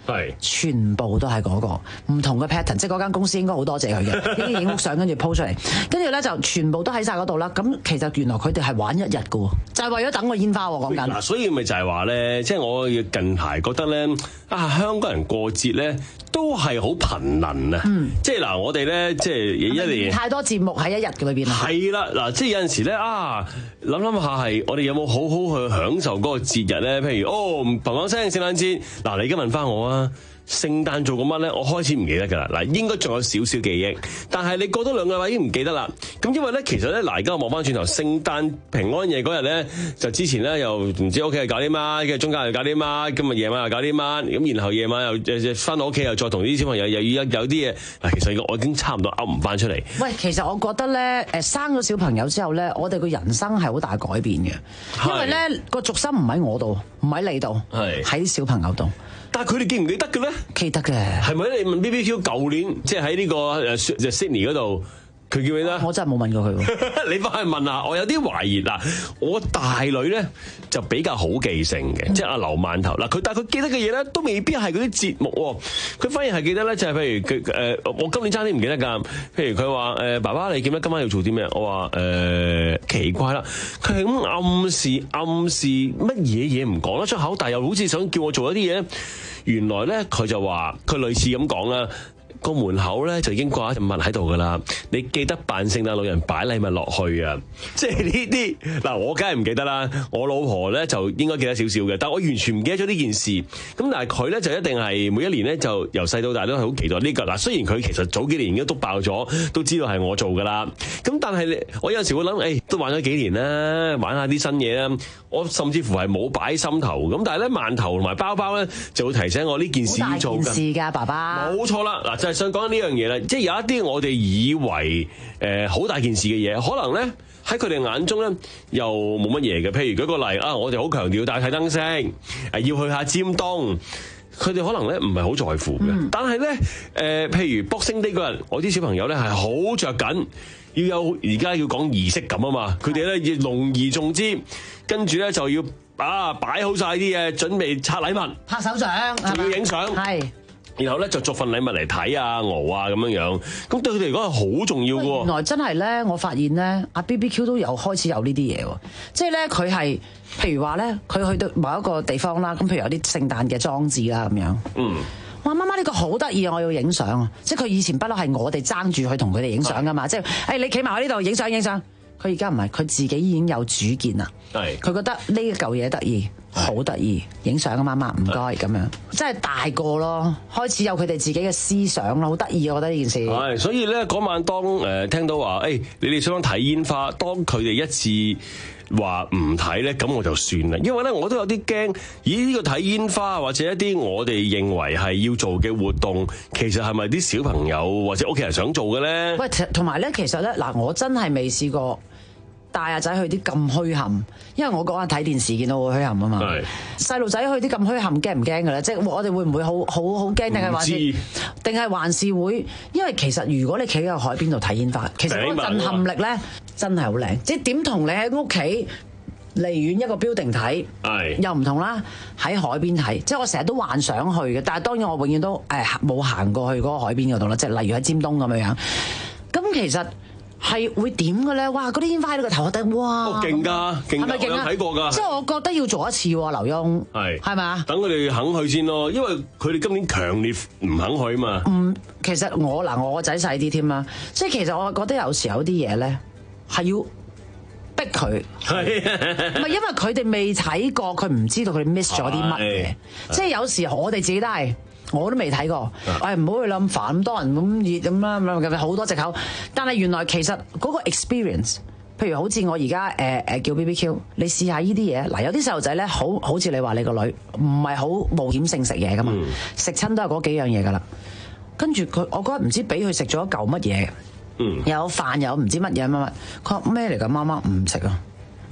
係全部都係嗰、嗰個唔同嘅 pattern，即係嗰間公司應該好多謝佢嘅，啲影屋相跟住 po 出嚟，跟住咧就全部都喺晒嗰度啦。咁其實原來佢哋係玩一日嘅喎，就係、係、為咗等個煙花喎講緊。 嗱，所以咪就係話咧，即係我近排覺得咧，啊香港人過節咧都係好頻能啊！嗯、即係嗱，我哋咧即係一年太多節目喺一日嘅裏邊啊。 係啦，嗱，即係有陣時咧啊，諗諗下係我哋有冇好好去享受嗰個節日咧？譬如哦，砰砰聲聖誕節，嗱，你而家問翻我啊！聖誕做過乜咧？我開始唔記得㗎啦。嗱，應該仲有少少記憶，但係你過多兩個禮拜已經唔記得啦。咁因為咧，其實咧，嗱，而家我望翻轉頭，聖誕平安夜嗰日咧，就之前咧又唔知屋企係搞啲乜，跟住中間又搞啲乜，今日夜晚又搞啲乜，咁然後夜晚又誒翻到屋企又再同啲小朋友又要有啲嘢。嗱，其實我已經差唔多噏唔翻出嚟。 喂，其實我覺得咧，誒生咗小朋友之後咧，我哋個人生係好大改變嘅，因為咧個軸心唔喺我度，唔喺你度，係喺啲小朋友度。 但係佢哋記唔記得嘅咧？ 記得嘅， 係咪咧？你問 B B Q 舊年即係喺呢個誒 Sydney 嗰度，佢記唔記得？ 我真係冇問過佢喎。 你翻去問下，我有啲懷疑嗱。我大女咧就比較好記性嘅，即係阿劉饅頭嗱。佢但係佢記得嘅嘢咧，都未必係嗰啲節目喎。佢反而係記得咧，就係譬如佢誒，我今年差啲唔記得㗎。譬如佢話誒，爸爸你記得今晚要做啲咩？我話誒、呃、奇怪啦，佢係咁暗示暗示乜嘢嘢唔講得出口，但係又好似想叫我做一啲嘢。原來咧，佢就話佢類似咁講啦，個門口咧就已經掛一隻物喺度噶啦，你記得扮聖誕老人擺禮物落去啊！即係呢啲嗱，我梗係唔記得啦，我老婆咧就應該記得少少嘅，但我完全唔記得咗呢件事。咁但係佢咧就一定係每一年咧就由細到大都係好期待呢個嗱。雖然佢其實早幾年已經篤爆咗，都知道係我做噶啦。咁但係我有陣時會諗，誒、欸、都玩咗幾年啦，玩下啲新嘢啦。我甚至乎係冇擺心頭，咁但係咧饅頭同埋包包咧就會提醒我呢件事要做㗎。 大件事㗎，爸爸。冇錯啦，嗱就係想講呢樣嘢啦，即係有一啲我哋以為誒好大件事嘅嘢，可能咧喺佢哋眼中咧又冇乜嘢嘅。譬如舉個例啊，我哋好強調大睇燈飾，誒要去下尖東。佢哋可能咧唔係好在乎嘅，嗯、但係咧誒，譬如 Boxing Day 嗰日，我啲小朋友咧係好着緊，要有而家要講儀式感啊嘛，佢哋咧要隆而重之，跟住咧就要啊擺好晒啲嘢，準備拆禮物、 拍手掌， 仲要影相，係。然後咧就逐份禮物嚟睇啊、熬啊咁樣樣，咁對佢哋嚟講係好重要嘅喎。原來真係咧，我發現咧，阿 B B Q 都有開始有呢啲嘢喎，即係咧佢係譬如話咧，佢去到某一個地方啦，咁譬如有啲聖誕嘅裝置啦咁樣。嗯。哇！媽媽呢個好得意，我要影相啊！即係佢以前不嬲係我哋爭住去同佢哋影相噶嘛，即係誒你企埋喺呢度影相影相。佢而家唔係，佢自己已經有主見啦。係。佢覺得呢一嚿嘢得意。好得意，影相啊！媽媽唔該咁樣，真係大個咯，開始有佢哋自己嘅思想咯，好得意啊！我覺得呢件事係，所以咧嗰晚當誒聽到話，誒、欸、你哋想睇煙花，當佢哋一次話唔睇咧，咁我就算啦，因為咧我都有啲驚，咦呢、這個睇煙花或者一啲我哋認為係要做嘅活動，其實係咪啲小朋友或者屋企人想做嘅咧？ 喂，同埋咧，其實咧嗱，我真係未試過。帶阿仔去啲咁墟冚，因為我嗰日睇電視見到好墟冚啊嘛。細路仔去啲咁墟冚驚唔驚㗎咧？即係我哋會唔會好好好驚定係還是定係還是會？因為其實如果你企喺海邊度睇煙花，其實嗰個震撼力咧真係好靚。即係點同你喺屋企離遠一個 building 睇，又唔同啦。喺海邊睇，即係我成日都幻想去嘅，但係當然我永遠都誒冇行過去嗰個海邊嗰度啦。即係例如喺尖東咁樣樣。咁其實。係會點嘅咧？哇！嗰啲煙花喺個頭殼頂，哇！ 哦，勁㗎，勁㗎，係咪勁啊？我有睇過㗎。 即係我覺得要做一次喎，劉墉。係係咪啊？ 等佢哋肯去先咯，因為佢哋今年強烈唔肯去嘛。 嗯，其實我嗱，我個仔細啲添啦，即係其實我覺得有時有啲嘢咧係要逼佢。係。唔係因為佢哋未睇過，佢唔知道佢哋 miss 咗啲乜嘢。即係有時我哋自己都係。我都未睇過，誒唔好去諗煩咁多人咁熱咁啦，咁好多藉口。但係原來其實嗰個 experience，譬如好似我而家誒誒叫 B B Q，你試下呢啲嘢。嗱有啲細路仔咧，好好似你話你個女唔係好冒險性食嘢噶嘛，食親、嗯、都係嗰幾樣嘢噶啦。跟住佢，我嗰日唔知俾佢食咗一嚿乜嘢，嗯、有飯有唔知乜嘢乜乜，佢話咩嚟㗎？媽媽唔食啊！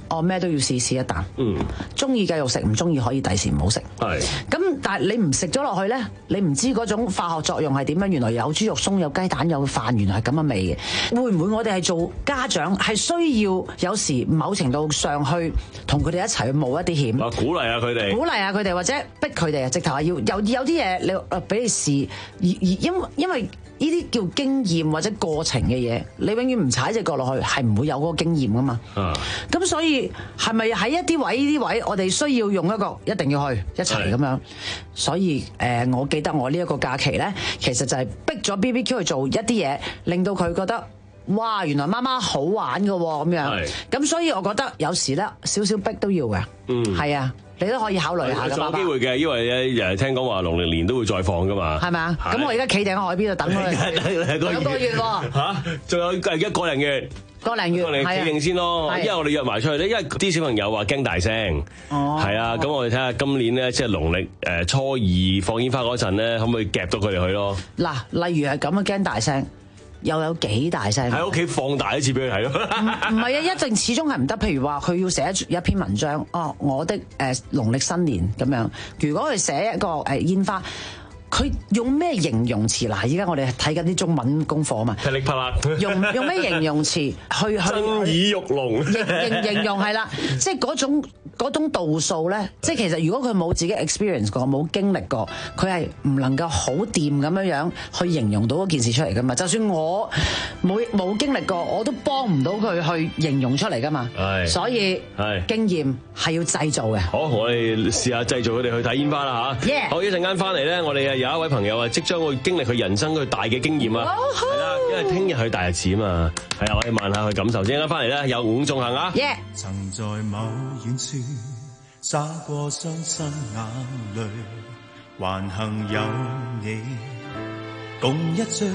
我咩都要試試一啖。 嗯， 中意繼續食，唔中意可以第時唔好食。 係。 咁但係你唔食咗落去咧，你唔知嗰種化學作用係點樣。原來有豬肉鬆、有雞蛋、有飯，原來係咁嘅味嘅。會唔會我哋係做家長係需要有時某程度上去同佢哋一齊去冒一啲險？ 啊，鼓勵下佢哋， 鼓勵下佢哋，或者逼佢哋啊，直頭係要有有啲嘢你誒俾你試，而而因因為。呢啲叫經驗或者過程嘅嘢，你永遠唔踩隻腳落去，係唔會有嗰個經驗噶嘛。咁、啊、所以係咪喺一啲位呢啲位，我哋需要用一個一定要去一齊咁樣？所以誒、呃，我記得我呢一個假期咧，其實就係逼咗 B B Q 去做一啲嘢，令到佢覺得哇，原來媽媽好玩㗎喎咁樣。咁所以我覺得有時咧少少逼都要嘅。嗯，係啊。你都可以考慮下㗎， 有機會嘅，因為咧誒聽講話農曆年都會再放噶嘛， 係咪啊？咁我而家企定喺海邊度等佢兩個月喎嚇，仲有一個零月， 個零月， 我哋企定先咯。因為我哋約埋出去咧，因為啲小朋友話驚大聲，係啊，咁我哋睇下今年咧，即係農曆誒初二放煙花嗰陣咧，可唔可以夾到佢哋去咯？ 嗱，例如係咁啊，驚大聲。又有幾大聲？ 喺屋企放大一次俾佢睇咯。 唔係啊，一定始終係唔得。譬如話，佢要寫一篇文章，哦，我的誒農曆新年咁樣。如果佢寫一個誒煙花，佢用咩形容詞？嗱，依家我哋睇緊啲中文功課啊嘛。 噼里啪啦。 用用咩形容詞去去？ 震耳欲聾。 形形容係啦，即係嗰種嗰種度數咧，即係其實如果佢冇自己 experience 過，冇經歷過，佢係唔能夠好掂咁樣樣去形容到嗰件事出嚟噶嘛。就算我冇冇經歷過，我都幫唔到佢去形容出嚟噶嘛。係，所以係經驗係要製造嘅。 好，我哋試下製造佢哋去睇煙花啦嚇。Yeah. 好，一陣間翻嚟咧，我哋啊有一位朋友啊，即將會經歷佢人生佢大嘅經驗啊。係啦，因為聽日係大日子啊嘛。係啊，我哋問下佢感受先。一陣間翻嚟咧，有伍仲衡啊。 Yeah. 曾在某遠處灑過傷心眼淚，還幸有你共一醉。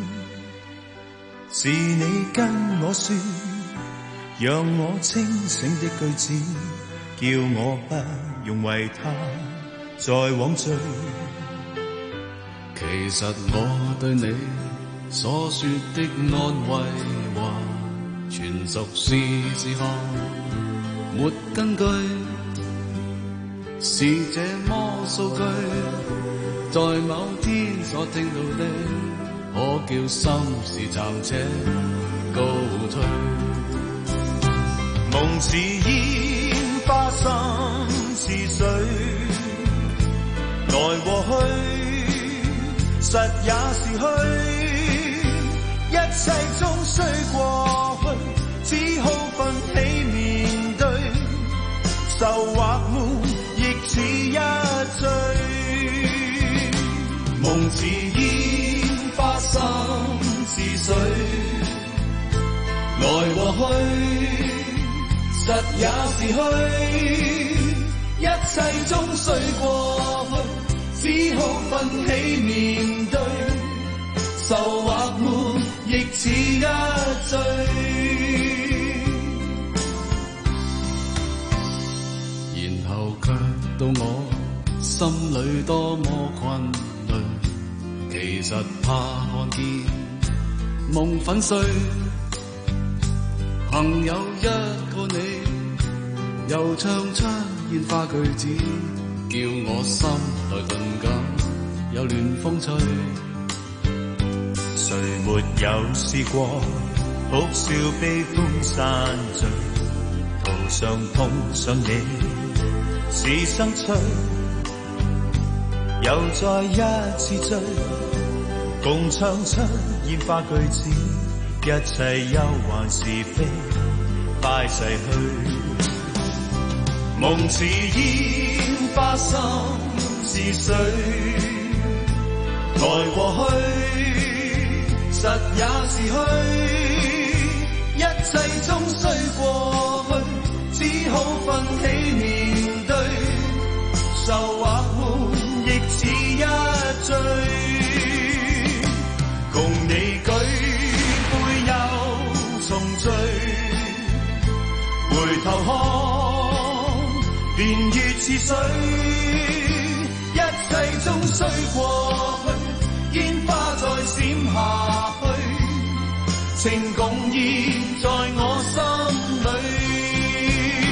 是你跟我說，讓我清醒的句子，叫我不用為他再枉醉。 其實我對你所說的安慰話，全屬是時候沒根據，是這麼數據，在某天所聽到的，可叫心事暫且告退。 夢似煙花心似水，來和去實也是虛，一切終須過去，只好奮起面對，愁或悶亦似一醉。夢似煙花心似水，來和去實也是虛，一切終須過去，只好奮起面對，愁或悶亦似一醉。 然後卻到我心裏多麼困累，其實怕看見夢粉碎。朋友一個你，又唱出煙花句子，叫我心內頓感有暖風吹。 誰沒有試過哭笑悲歡散聚，途上碰上你是生趣，又再一次醉，共唱出煙花句子，一切憂患是非快逝去。夢似煙花心似水，來和去實也是虛，一切終須過去，只好奮起面對，愁或悶亦似一醉。共你舉杯又重聚，回頭看年月似水，一切終須過去，煙花再閃下去，情共現在我心裏。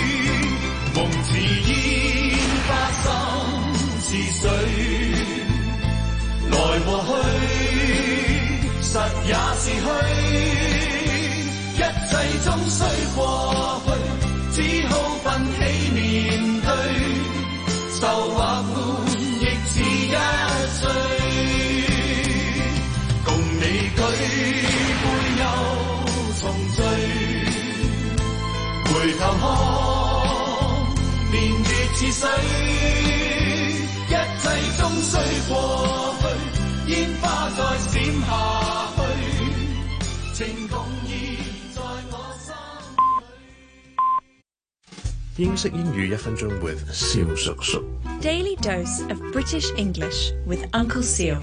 一切終須過去，只好奮起面對，愁或歡亦似一歲，共你舉杯休重聚，回頭看年月似水，一切終須過去，煙花再閃下去，情共已在我心裏。 英式英語一分鐘 with 蕭叔叔。 Daily dose of British English with Uncle Seal.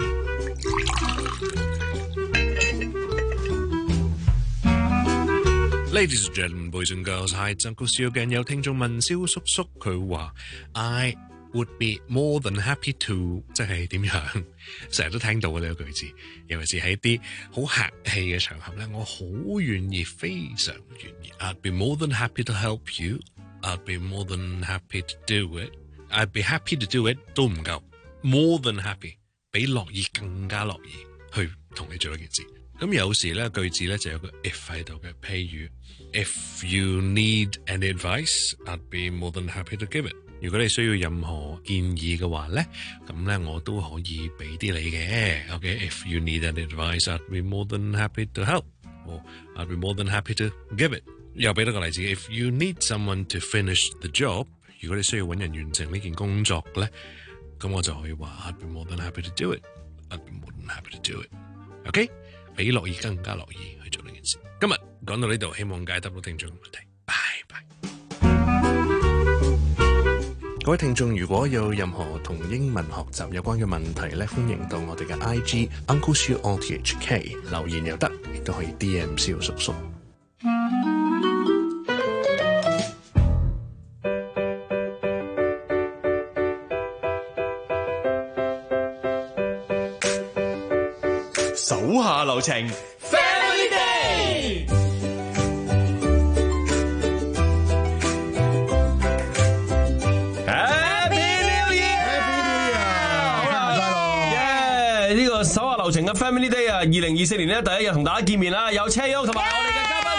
Ladies and gentlemen, boys and girls, hi, it's Uncle Seal again. 有聽眾問蕭叔叔，佢話 I would be more than happy to， 即係點樣？成日都聽到嘅呢個句子，尤其是喺啲好客氣嘅場合咧，我好願意，非常願意。I'd be more than happy to help you. I'd be more than happy to do it. I'd be happy to do it 都唔夠 ，more than happy 比樂意更加樂意去同你做一件事。咁有時咧句子咧就有個 if 喺度嘅，譬如 If you need any advice, I'd be more than happy to give it。如果你需要任何建議嘅話咧，咁咧我都可以俾啲你嘅。OK，if you need any advice, I'd be more than happy to help. Or I'd be more than happy to give it。又俾多個例子 ，If you need someone to finish the job， 如果你需要揾人完成呢件工作咧，咁我就可以話 I'd be more than happy to do it。I'd be more than happy to do it。OK， 比樂意更加樂意去做呢件事。今日講到呢度，希望解答到聽眾嘅問題。拜拜。各位聽眾，如果有任何同英文學習有關嘅問題咧，歡迎到我哋嘅 I G Uncle Siu O T H K 留言又得，亦都可以 D M 蕭叔叔。 手下留情 ，Family Day。 手下留情嘅 Family Day 啊，二零二四年咧第一日同大家見面啦，有車優同埋我哋嘅嘉賓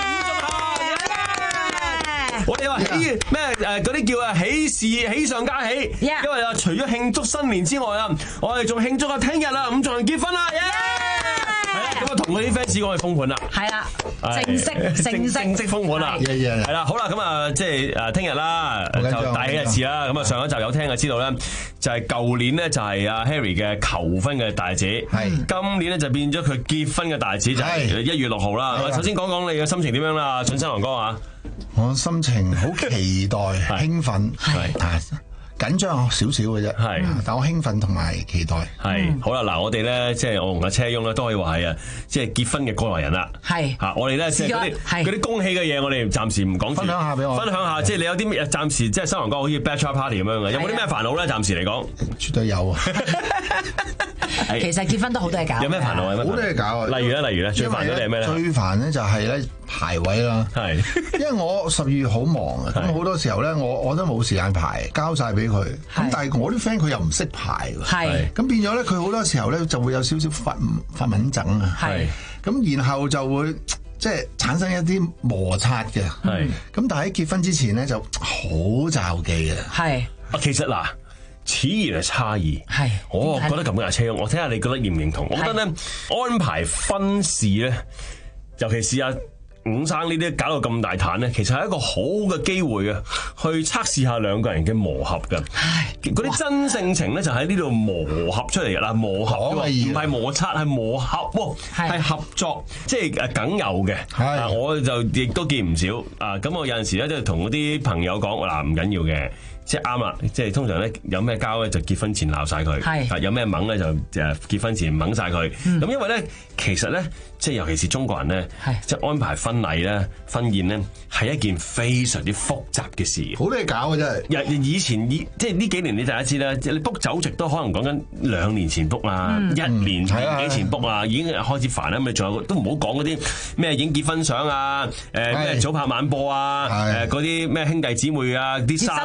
伍仲衡，我哋話喜咩誒嗰啲叫啊喜事喜上加喜， Yeah. 因為啊除咗慶祝新年之外啊，我哋仲慶祝啊聽日啊伍仲衡結婚啦，係啦，咁啊同佢啲 fans 講係封盤啦， 係啦，正式正式正式封盤啦，係啦，好啦，咁啊即係誒聽日啦就大喜日子啦，咁啊上一集有聽就知道咧。就係舊年咧，就係阿 Harry 嘅求婚嘅大日子。係今年咧就變咗佢結婚嘅大日子，就係一月六號啦。首先講講你嘅心情點樣啦，俊新郎哥啊！ 我心情好期待、興奮，係緊張少少嘅啫。係，但我興奮同埋期待。 係好啦，嗱，我哋咧即係我同阿車翁咧都可以話係啊，即係結婚嘅過來人啦。係嚇，我哋咧即係嗰啲嗰啲恭喜嘅嘢，我哋暫時唔講住。分享下俾我。分享下，即係你有啲咩？暫時即係新郎哥好似 bachelor party 咁樣嘅，有冇啲咩煩惱咧？暫時嚟講， 絕對有啊。 其實結婚都好多嘢搞。 有咩煩惱啊？好多嘢搞啊！ 例如咧，例如咧，最煩咗你係咩咧？ 最煩咧就係咧排位啦。係，因為我十二月好忙啊，咁好多時候咧，我我都冇時間排，交晒俾佢。咁但係我啲 friend 佢又唔識排喎。係。咁變咗咧，佢好多時候咧就會有少少發發敏疹啊。係。咁然後就會即係產生一啲摩擦嘅。係。咁但係喺結婚之前咧就好罩忌嘅。係。 啊，其實嗱。此言係差異，係我覺得咁嘅車，我睇下你覺得認唔認同？我覺得咧安排婚事咧，尤其是阿伍生呢啲搞到咁大壇咧，其實係一個好嘅機會嘅，去測試下兩個人嘅磨合㗎。嗰啲真性情咧就喺呢度磨合出嚟㗎啦，磨合唔係摩擦，係磨合喎，係合作，即係誒梗有嘅。係，我就亦都見唔少啊！咁我有陣時咧，即係同嗰啲朋友講嗱，唔緊要嘅。即係啱啦，即係通常咧有咩交咧就結婚前鬧晒佢，係有咩掹咧就誒結婚前掹晒佢。咁、嗯、因為咧其實咧即係尤其是中國人咧，即係安排婚禮咧、婚宴咧係一件非常之複雜嘅事。 好多嘢搞嘅真係。 以前以即係呢幾年你大家知啦，即係你 book 酒席都可能講緊兩年前 book 啊，嗯、一年幾前 book 啊，已經開始煩啦。咁你仲有都唔好講嗰啲咩影結婚相啊，誒咩早拍晚播啊，誒嗰啲咩兄弟姊妹啊，啲衫啊。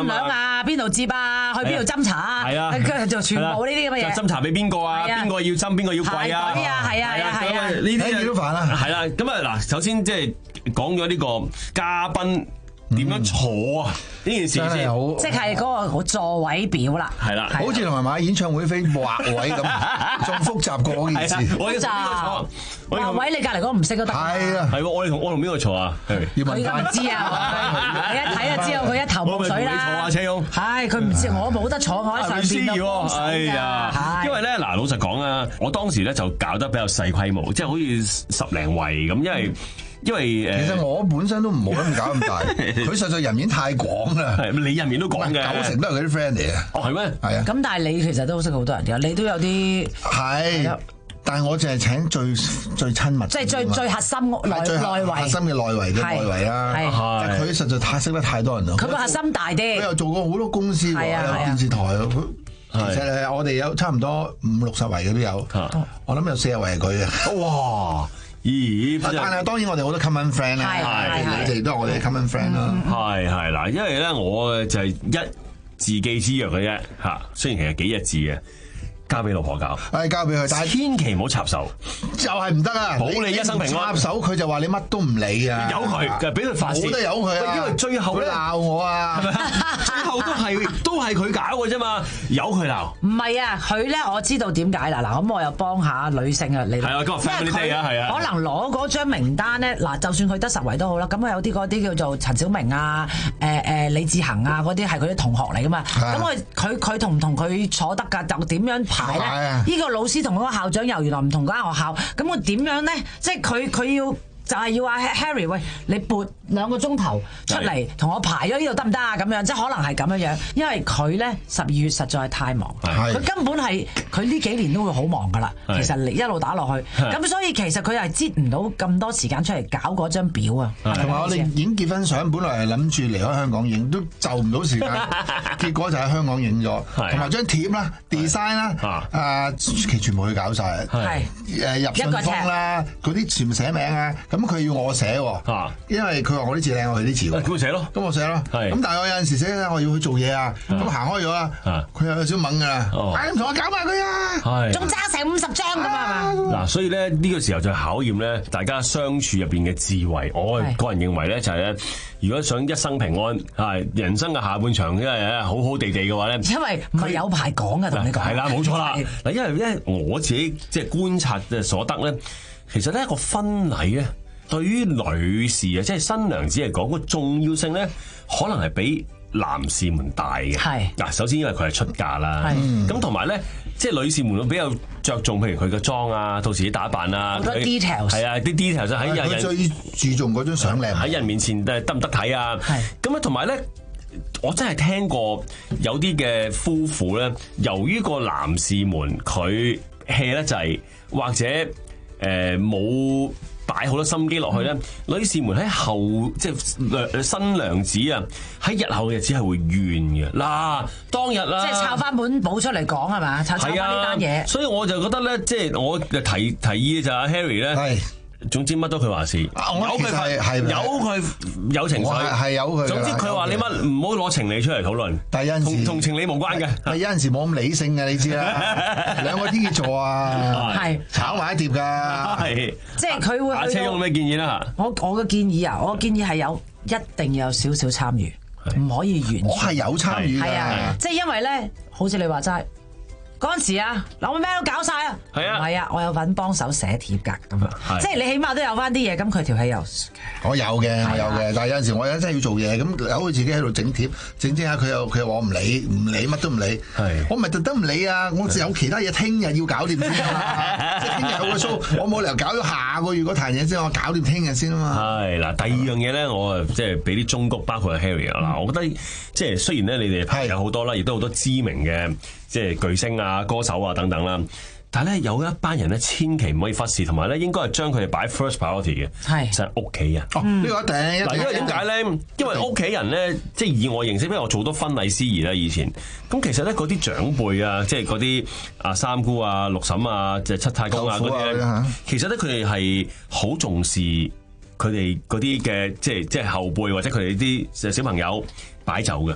啊？邊度接啊？去邊度斟茶啊？ 係啊， 就全部呢啲咁嘅嘢。 就斟茶俾邊個啊？邊個要斟，邊個要跪啊？ 係啊係啊係啊係啊！ 呢啲都煩啦。 係啦，咁啊嗱，首先即係講咗呢個嘉賓點樣坐啊呢件事先， 即係嗰個座位表啦。 係啦， 好似同埋買演唱會飛劃位咁，仲複雜過嗰件事。 我要同邊個坐？ 劃位你隔離嗰個唔識都得。 係啊， 係喎，我哋同我同邊個坐啊？ 佢而家唔知啊！你一睇就知道佢一頭霧水啦。 你坐啊，車翁。 係佢唔知，我冇得坐，我喺上邊都幫手㗎。 哎呀，因為咧嗱，老實講啊，我當時咧就搞得比較細規模，即係好似十零圍咁，因為。因為誒， 其實我本身都唔冇咁搞咁大，佢實在人面太廣啦。 係你人面都廣嘅， 九成都係佢啲 friend 嚟嘅。 哦，係咩？ 係啊。 咁但係你其實都識好多人㗎，你都有啲係，但係我淨係請最最親密， 即係最最核心內內圍， 核心嘅內圍嘅內圍啦。係，佢實在太識得太多人啦。 佢個核心大啲， 佢又做過好多公司喎，有電視台。其實誒，我哋有差唔多五六十圍嘅都有，我諗有四十圍係佢嘅。 哇！咦？ 但係當然我哋好多 common friend 啦，你哋都係我哋 common friend 啦。 係係嗱，因為咧我就係一字記之約嘅啫嚇，雖然其實幾一字嘅。交俾老婆搞， 係交俾佢，但係千祈唔好插手， 就係唔得啊！ 保你一生平安。 插手佢就話你乜都唔理啊！ 由佢，就俾佢發泄， 冇得由佢啊！ 因為最後咧鬧我啊， 最後都係都係佢搞嘅啫嘛，由佢鬧。 唔係啊，佢咧我知道點解啦。嗱，咁我又幫下女性啊，你係啊，今日 family day 啊，係啊， 可能攞嗰張名單咧，嗱，就算佢得十圍都好啦。咁啊有啲嗰啲叫做陳小明啊、誒誒李志恒啊嗰啲係佢啲同學嚟噶嘛。咁我佢佢同唔同佢坐得㗎？就點樣排咧？呢個老師同嗰個校長又原來唔同嗰間學校，咁我點樣咧？即係佢佢要就係要阿 Harry 喂，你撥兩個鐘頭出嚟同我排咗呢度得唔得啊？咁樣即係可能係咁樣樣，因為佢咧十二月實在係太忙，佢根本係佢呢幾年都會好忙噶啦。其實你一路打落去，咁所以其實佢係擠唔到咁多時間出嚟搞嗰張表啊。 同埋我哋影結婚相，本來係諗住離開香港影，都就唔到時間，結果就喺香港影咗，同埋張貼啦、design 啦，啊，其全部佢搞晒，誒入信封啦，嗰啲全部寫名啊。咁佢要我寫喎，因為佢話我啲字靚，我佢啲字喎。 咁咪寫咯， 咁我寫咯。咁但係我有陣時寫咧，我要去做嘢啊，咁行開咗啦，佢又有少猛㗎啦。哎，同我搞埋佢啊！ 仲爭成五十張㗎嘛？ 嗱，所以咧呢個時候就考驗咧大家相處入邊嘅智慧。我個人認為咧就係咧，如果想一生平安，係人生嘅下半場，因為好好地地嘅話咧， 因為唔係有排講㗎，同你講。 係啦，冇錯啦。嗱，因為咧我自己即係觀察嘅所得咧，其實咧一個婚禮咧。對於女士啊，即係新娘子嚟講，個重要性咧，可能係比男士們大嘅。係嗱，首先因為佢係出嫁啦，咁同埋咧，即係女士們會比較着重，譬如佢嘅妝啊，到時啲打扮啊， 好多 details 係啊，啲 details 就喺人佢最注重嗰張相靚， 喺人面前得唔得睇啊？係咁啊，同埋咧，我真係聽過有啲嘅夫婦咧，由於個男士們佢 hea 得滯，或者誒冇。呃擺好多心機落去咧，女士們喺後即係新娘子啊，喺日後嘅日子係會怨嘅。嗱，當日啦， 即係抄翻本簿出嚟講係嘛？抄抄翻呢單嘢。 所以我就覺得咧，即係我提提議就係 Harry 咧。係。總之乜都佢話事，有佢係有佢有情緒， 係有佢。 總之佢話你乜唔好攞情理出嚟討論， 但係有陣時同同情理無關嘅。 但係有陣時冇咁理性嘅，你知啦。兩個天蠍座啊，係炒埋一碟㗎。 係， 即係佢會。 阿車有咩建議啦？ 我我嘅建議啊，我嘅建議係有一定要有少少參與，唔可以完全。 我係有參與㗎。係啊，即係因為咧，好似你話齋。嗰陣時啊，嗱我咩都搞晒啊，係啊，唔係啊，我有份幫手寫帖㗎咁樣，即係你起碼都有翻啲嘢，咁佢條氣又我有嘅，我有嘅，但係有陣時我真係要做嘢，咁由佢自己喺度整帖，整整下佢又佢又話我唔理，唔理乜都唔理，我唔係特登唔理啊，我有其他嘢聽日要搞掂先啊，即係聽日有個 show，我冇理由搞咗下個月嗰壇嘢先，我搞掂聽日先啊嘛。係嗱，第二樣嘢咧，我即係俾啲忠告，包括係 Harry 啊，嗱，我覺得即係雖然咧你哋朋友好多啦，亦都好多知名嘅。即係巨星啊、歌手啊等等啦，但係咧有一班人咧，千祈唔可以忽視，同埋咧應該係將佢哋擺 first priority 嘅，係就係屋企人。哦，呢個一定嗱，因為點解咧？因為屋企人咧，即係以我認識，因為我做多婚禮司儀啦，以前咁其實咧嗰啲長輩啊，即係嗰啲啊三姑啊、六嬸啊、即係七太公啊嗰啲咧，其實咧佢哋係好重視佢哋嗰啲嘅，即係即係後輩或者佢哋啲小朋友擺酒嘅。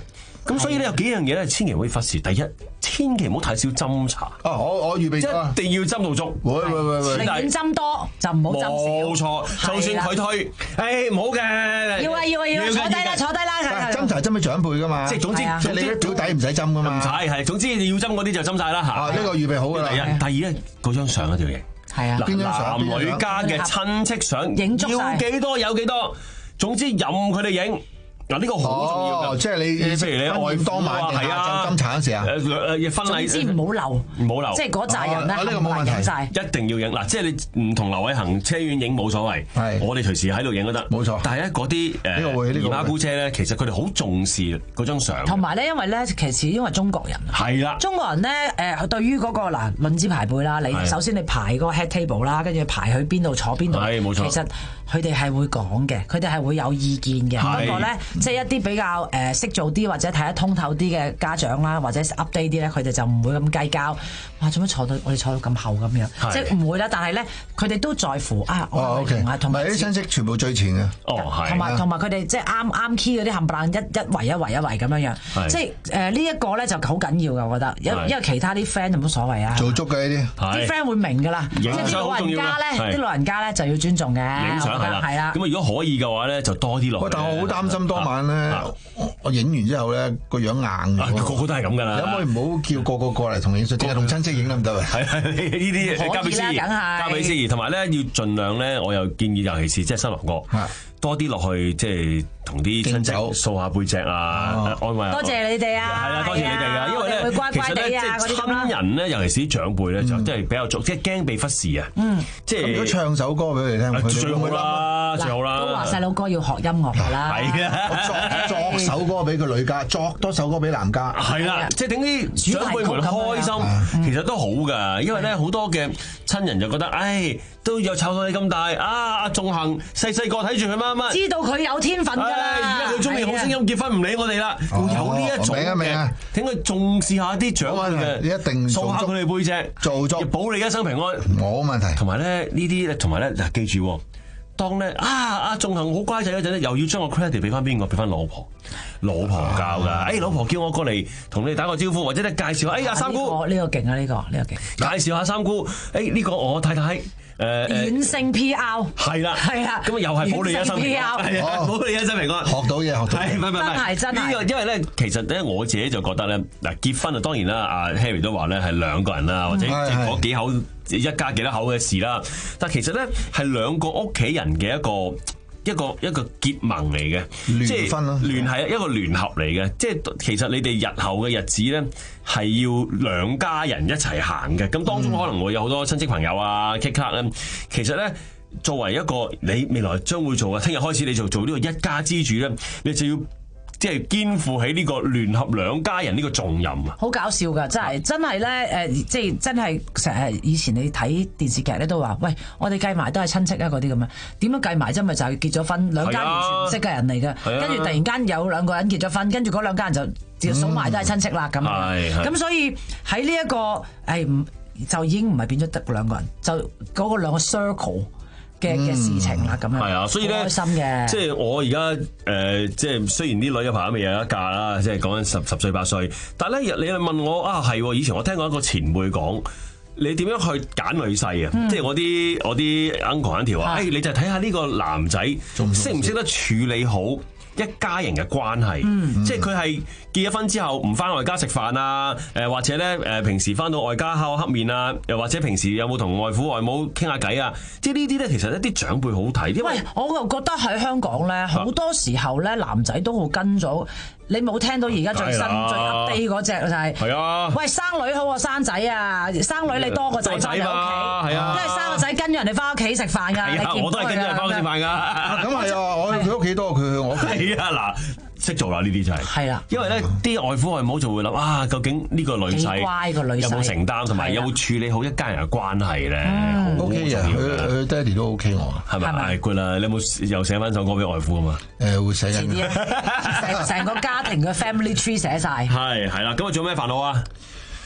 咁所以咧有幾樣嘢咧，千祈唔可以忽視。第一，千祈唔好太少斟茶。 啊，我我預備咗， 一定要斟到足。 喂喂喂喂， 寧願斟多就唔好斟少。 冇錯，就算佢推，誒唔好嘅。 要啊要啊要，坐低啦坐低啦。 斟茶斟俾長輩㗎嘛， 即係總之， 即係你啲表弟唔使斟㗎嘛。 唔使係，總之你要斟嗰啲就斟晒啦嚇。 啊，呢個預備好㗎啦。 第一，第二咧，嗰張相一定要影。 係啊， 邊張相？ 男女家嘅親戚相， 影足要幾多有幾多，總之任佢哋影。嗱呢個好重要㗎， 即係你譬如你外父當晚係啊， 斟茶嗰時啊， 誒誒婚禮， 總之唔好漏， 唔好漏， 即係嗰扎人咧， 呢個冇問題， 一定要影。嗱，即係你唔同劉偉恒車院影冇所謂，我哋隨時喺度影都得，冇錯。但係咧嗰啲誒姨媽姑姐咧，其實佢哋好重視嗰張相。 同埋咧，因為咧，其實因為中國人係啦， 中國人咧誒對於嗰個嗱論資排輩啦，你首先你排嗰個 head table 啦，跟住排去邊度坐邊度， 係冇錯。 其實佢哋係會講嘅，佢哋係會有意見嘅。不過咧，即係一啲比較誒識做啲或者睇得通透啲嘅家長啦，或者 update 啲咧，佢哋就唔會咁計較。哇！做乜坐到我哋坐到咁後咁樣？即係唔會啦。但係咧，佢哋都在乎啊。 哦，OK。 同埋啲親戚全部最前嘅。 哦，係。 同埋同埋佢哋即係啱啱 key 嗰啲冚唪唥一一圍一圍一圍咁樣樣。即係誒呢一個咧就好緊要㗎，我覺得。因因為其他啲 friend 就冇所謂啊。 做足嘅呢啲。啲 friend 會明㗎啦。即係啲老人家咧，啲老人家咧就要尊重嘅。 影相係啦。係啦。咁啊，如果可以嘅話咧，就多啲落。 喂，但我好擔心當晚咧，我影完之後咧個樣硬嘅。 個個都係咁㗎啦。 有冇唔好叫個個過嚟同影相，淨係同親戚影得唔得啊？ 係係呢啲交俾司儀，交俾司儀，同埋咧要盡量咧，我又建議，尤其是即係新郎哥，多啲落去即係同啲親戚掃下背脊啊，安慰下。 多謝你哋啊！ 係啊，多謝你哋啊！因為咧，其實咧，即係親人咧，尤其是啲長輩咧，就即係比較重，即係驚被忽視啊。嗯，即係如果唱首歌俾佢哋聽， 最好啦，最好啦。 都話細佬哥要學音樂㗎啦。 係啊， 作作首歌俾個女家，作多首歌俾男家。 係啦，即係等啲長輩們開心，其實都好㗎。因為咧，好多嘅親人就覺得，唉，都有湊到你咁大啊！阿仲恒細細個睇住佢媽媽， 知道佢有天分㗎啦。 而家佢中意好聲音結婚，唔理我哋啦。會有呢一種嘅，請佢重視下啲長輩嘅， 一定掃下佢哋背脊，做足，保你一生平安。 冇問題。 同埋咧呢啲咧，同埋咧嗱，記住，當咧啊阿仲恒好乖仔嗰陣咧，又要將個 credit 俾翻邊個？俾翻老婆。老婆教㗎，誒老婆叫我過嚟同你打個招呼，或者咧介紹下，誒阿三姑呢個勁啊，呢個呢個勁， 介紹下三姑，誒呢個我太太。誒軟性 P R 係啦，係啦，咁啊又係保你一生平安，係啊，保你一生平安，學到嘢，學到嘢， 唔係唔係， 真係真係呢個因為咧，其實咧我自己就覺得咧，嗱結婚啊當然啦，阿 Harry 都話咧係兩個人啦，或者即係嗰幾口一家幾多口嘅事啦，但其實咧係兩個屋企人嘅一個。一個一個結盟嚟嘅，即係聯繫一個聯合嚟嘅，即係其實你哋日後嘅日子咧係要兩家人一齊行嘅，咁當中可能會有好多親戚朋友啊 kick cut 咧，其實咧作為一個你未來將會做啊，聽日開始你就做呢個一家之主咧，你就要。即係肩負起呢個聯合兩家人呢個重任啊！ 好搞笑㗎，真係真係咧誒，即係真係成日以前你睇電視劇咧都話，喂，我哋計埋都係親戚啊嗰啲咁樣，點樣計埋啫？咪就係結咗婚，兩家完全唔識嘅人嚟嘅，跟住突然間有兩個人結咗婚，跟住嗰兩家人就數埋都係親戚啦咁樣，咁所以喺呢一個誒唔就已經唔係變咗得兩個人，就嗰個兩個 circle。嘅嘅事情啦，咁樣係啊，所以咧，開心嘅，即係我而家誒，即係雖然啲女嘅朋友未有一嫁啦，即係講緊十十歲八歲，但係咧，你你問我啊，係以前我聽過一個前輩講，你點樣去揀女婿啊？嗯、即係我啲我啲 uncle auntie 話，誒，你就睇下呢個男仔識唔識得處理好一家人嘅關係，嗯、即係佢係結咗婚之後唔翻外家食飯啊，誒或者咧誒平時翻到外家敲黑面啊，又或者平時有冇同外父外母傾下偈啊？即係呢啲咧，其實一啲長輩好睇。因為喂，我又覺得喺香港咧，好多時候咧，男仔都好跟咗。你冇聽到而家最新最 update 嗰隻就係係啊！喂，生女好過生仔啊！生女你多個仔翻嚟屋企，係啊，因為生個仔跟住人哋翻屋企食飯㗎。係啊， 我都係跟住人翻屋企食飯㗎。 咁係啊，我去佢屋企多，佢去我屋企。 係啊，嗱。識做啦，呢啲就係係啦，因為咧啲外父外母就會諗啊，究竟呢個女婿有冇承擔，同埋有冇處理好一家人嘅關係咧 ？O K 啊，佢佢爹哋都 O K 我， 係咪？係 good 啦，你有冇又寫翻首歌俾外父啊嘛？ 誒會寫緊， 成成個家庭嘅 family tree 寫晒。 係係啦，咁啊仲有咩煩惱啊？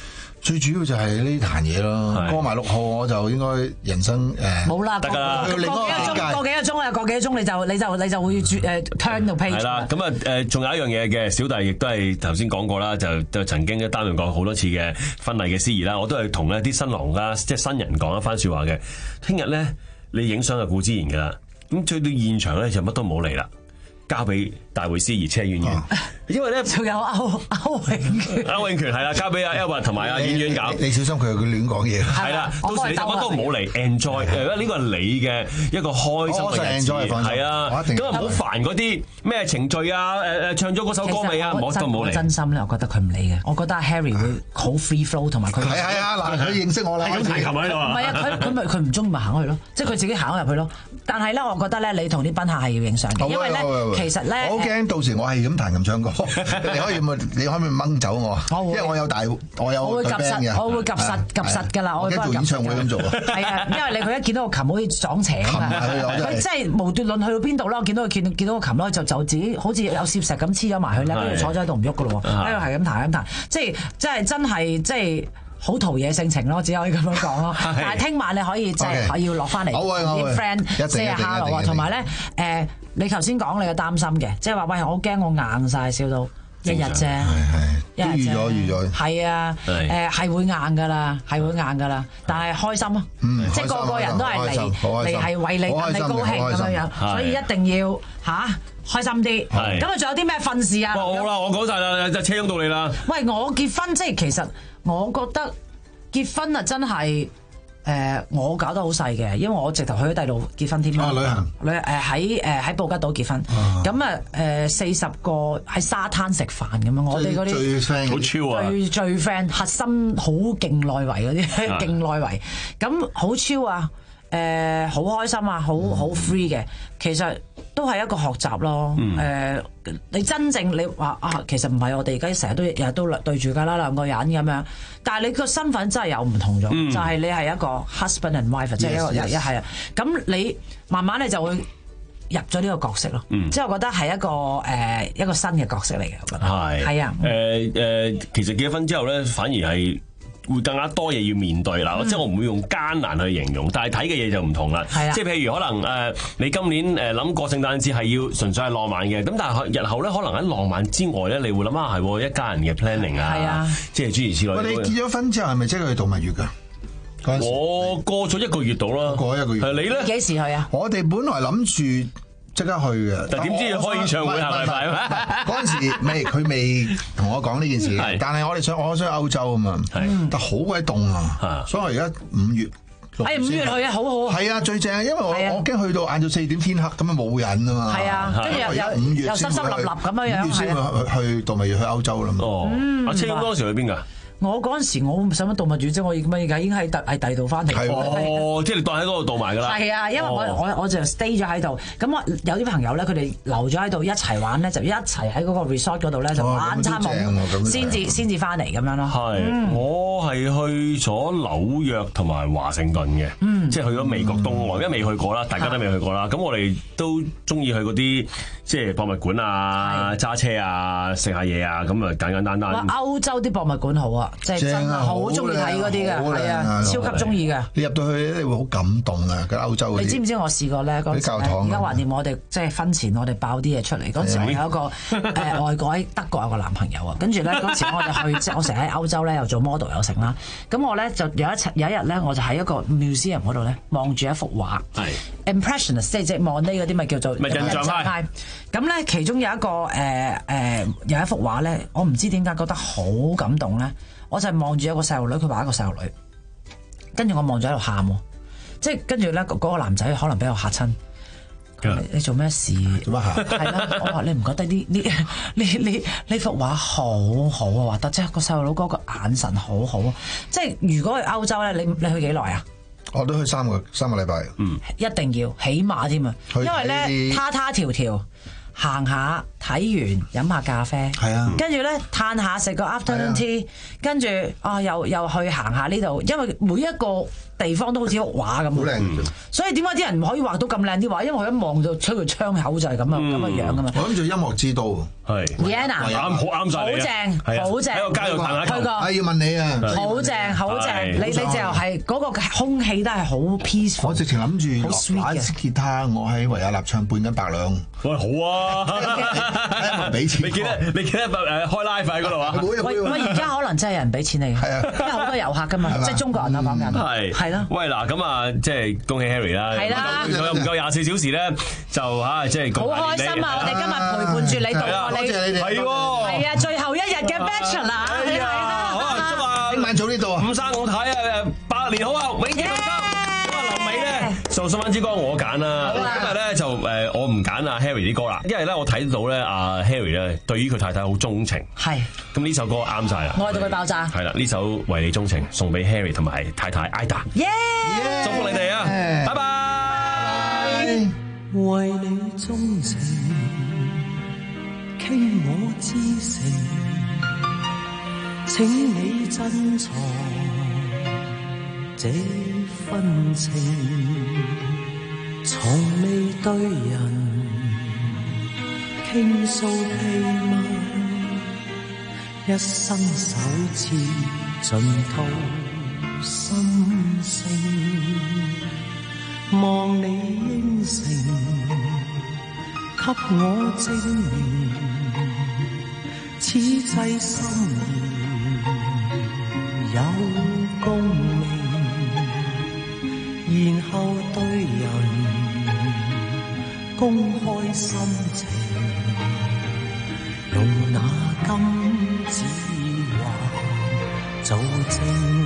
最主要就係呢壇嘢咯，過埋六號我就應該人生誒冇啦， 得㗎啦， 過幾個鐘，過幾個鐘啊，過幾個鐘你就你就你就會轉誒 turn 到 page。 係啦，咁啊誒，仲有一樣嘢嘅，小弟亦都係頭先講過啦，就就曾經擔任過好多次嘅婚禮嘅司儀啦，我都係同咧啲新郎啦，即係新人講一番説話嘅。聽日咧，你影相係顧之然㗎啦，咁去到現場咧就乜都冇嚟啦。交俾大會司儀車婉婉，因為咧仲有歐歐永權， 歐永權係啦，交俾阿 Elva 同埋阿婉婉搞。 你小心佢佢亂講嘢。 係啦，到時你就乜都唔好嚟 enjoy，因為呢個係你嘅一個開心嘅日子，係啊，咁啊唔好煩嗰啲咩程序啊，誒誒唱咗嗰首歌未啊，我都唔好嚟。 真心咧，我覺得佢唔理嘅，我覺得 Harry 會好 free flow 同埋佢。 係係啊，嗱佢認識我啦， 係咁彈琴喺度啊。 唔係啊，佢佢咪佢唔中意咪行去咯，即係佢自己行入去咯。但係咧，我覺得咧，你同啲賓客係要影相嘅，因為咧，其實咧， 我好驚到時我係咁彈琴唱歌，你可以咪你可唔可以掹走我？因為我有大我有。 我會及實，我會及實及實㗎啦。 我驚做演唱會咁做啊。 係啊，因為你佢一見到個琴好似撞邪啊嘛，佢真係無端論去到邊度啦？我見到佢見見到個琴咯，就就自己好似有攝石咁黐咗埋去咧，跟住坐咗喺度唔喐㗎咯喎，喺度係咁彈咁彈，即係即係真係即係。好陶冶性情咯，只可以咁樣講咯。但係聽晚你可以即係要落翻嚟啲 friend say hello啊，同埋咧誒，你頭先講你嘅擔心嘅，即係話喂，我驚我硬晒笑到一日啫， 一日預咗預咗。 係啊，誒係會硬噶啦，係會硬噶啦，但係開心咯，即係個個人都係嚟嚟係為你戥你高興咁樣樣，所以一定要嚇開心啲。咁啊，仲有啲咩訓示啊？ 好啦，我講晒啦，就車擁到你啦。 喂，我結婚即係其實。我覺得結婚啊真係誒、呃，我搞得好細嘅，因為我直頭去咗第度結婚添啦。旅行旅誒喺誒喺布吉島結婚，咁啊誒四十個喺沙灘食飯咁樣，我哋嗰啲最 friend 好超啊， 最最 friend 核心好勁內圍嗰啲，勁內圍咁好超啊！誒好、呃、開心啊，好好 free 嘅，其實都係一個學習咯。誒、嗯呃，你真正你話啊，其實唔係我哋而家成日都日日都對住㗎啦，兩個人咁樣。但係你個身份真係有唔同咗，嗯、就係你係一個 husband and wife，即係 Yes, 一個一係啊。咁你慢慢你就會入咗呢個角色咯。嗯、即係我覺得係一個誒、呃、一個新嘅角色嚟嘅，我覺得係係啊。誒誒、 呃呃，其實結咗婚之後咧，反而係會更加多嘢要面對啦，嗯、即係我唔會用艱難去形容，但係睇嘅嘢就唔同啦。係啊，即係譬如可能誒、呃，你今年誒諗過聖誕節係要純粹係浪漫嘅，咁但係日後咧可能喺浪漫之外咧，你會諗下係一家人嘅 planning 啊，啊即係諸如此類。 喂，你結咗婚之後係咪即係去度蜜月㗎？ 我過咗一個月到啦， 過咗一個月。 係你咧？ 幾時去啊？ 我哋本來諗住即刻去嘅， 但點知要開演唱會係咪咪？ 嗰陣時未，佢未同我講呢件事。但係我哋想，我想去歐洲啊嘛。但好鬼凍啊，所以我而家五月。 哎，五月去啊，好好。 係啊，最正，因為我我驚去到晏晝四點天黑，咁啊冇人啊嘛。 係啊，跟住又又五月又濕濕立立咁樣樣。 五月先去去度蜜月去歐洲啦嘛。 哦，阿青當時去邊㗎？ 我嗰陣時我唔想乜度蜜月啫，我而家已經喺第喺第度翻嚟。 哦，即係你當喺嗰度度埋㗎啦。 係啊，因為我我我就 stay 咗喺度，咁我有啲朋友咧，佢哋留咗喺度一齊玩咧，就一齊喺嗰個 resort 嗰度咧就晚餐夢，先至先至翻嚟咁樣咯。 係，我係去咗紐約同埋華盛頓嘅，即係去咗美國東岸，因為未去過啦，大家都未去過啦。咁我哋都中意去嗰啲即係博物館啊、揸車啊、食下嘢啊，咁啊簡簡單單。 哇！歐洲啲博物館好啊！即係真係好中意睇嗰啲嘅，係啊，超級中意嘅。 你入到去你會好感動啊！嗰歐洲嗰啲。 你知唔知我試過咧？嗰陣時而家橫掂我哋即係婚前我哋爆啲嘢出嚟。嗰陣時我有一個誒外國喺德國有個男朋友啊，跟住咧嗰時我哋去即係我成日喺歐洲咧又做 model 又成啦。咁我咧就有一有一日咧我就喺一個 museum 嗰度咧望住一幅畫，係 impressionist 即係即係望呢嗰啲咪叫做印象派。 咁咧其中有一個誒誒有一幅畫咧，我唔知點解覺得好感動咧。我就係望住一個細路女，佢畫一個細路女，跟住我望住喺度喊，即係跟住咧嗰個男仔可能俾我嚇親。你，你做咩事？做乜嚇？係啦，我話你唔覺得呢呢呢呢呢幅畫好好啊？畫得即係個細路佬嗰個眼神好好啊！即係如果去歐洲咧，你你去幾耐啊？ 我都去三個三個禮拜。嗯， 一定要起碼添啊，因為咧他他條條。行下睇完飲下咖啡，係啊，跟住咧嘆下食個 afternoon tea，跟住啊又又去行下呢度，因為每一個地方都好似幅畫咁，好靚。所以點解啲人唔可以畫到咁靚啲畫？因為佢一望就出個窗口就係咁啊咁嘅樣噶嘛。 我諗住音樂之都， 係 Vienna 啱好啱晒你啊， 好正好正， 喺個街度彈下球， 去過， 啊要問你啊， 好正好正，你你就係嗰個空氣都係好 peaceful。 我直情諗住好 sweet 嘅打支吉他，我喺維也納唱半斤八兩。 喂，好啊， 俾錢， 你記得你記得誒開 live 喺嗰度啊？ 喂喂，而家可能真係有人俾錢你，係啊，因為好多遊客噶嘛，即係中國人啊講緊， 係係咯。 喂嗱，咁啊，即係恭喜 Harry 啦， 係啦， 仲有唔夠廿四小時咧，就嚇即係好開心啊！我哋今日陪伴住你度過你， 係喎， 係啊，最後一日嘅 Bachelor，係啊， 好啊，祝啊， 聽晚早呢度啊， 五生五太啊，百年好啊，永結同心。咁啊，臨尾咧，就送翻支歌我揀啦。今日咧就誒，我唔揀阿 Harry 啲歌啦，因為咧我睇到咧阿 Harry 咧對於佢太太好鍾情。 係。 咁呢首歌啱晒啦。 愛到佢爆炸。 係啦，呢首為你鍾情送俾 Harry 同埋太太 Ida。 耶！ 祝福你哋啊！拜拜。 為你鍾情，傾我至誠，請你珍藏這份情，從未對人傾訴秘密，一生首次盡吐心聲，望你應承，給我證明，此際心意有共鳴，然後對人公開心情，用那金子畫做證，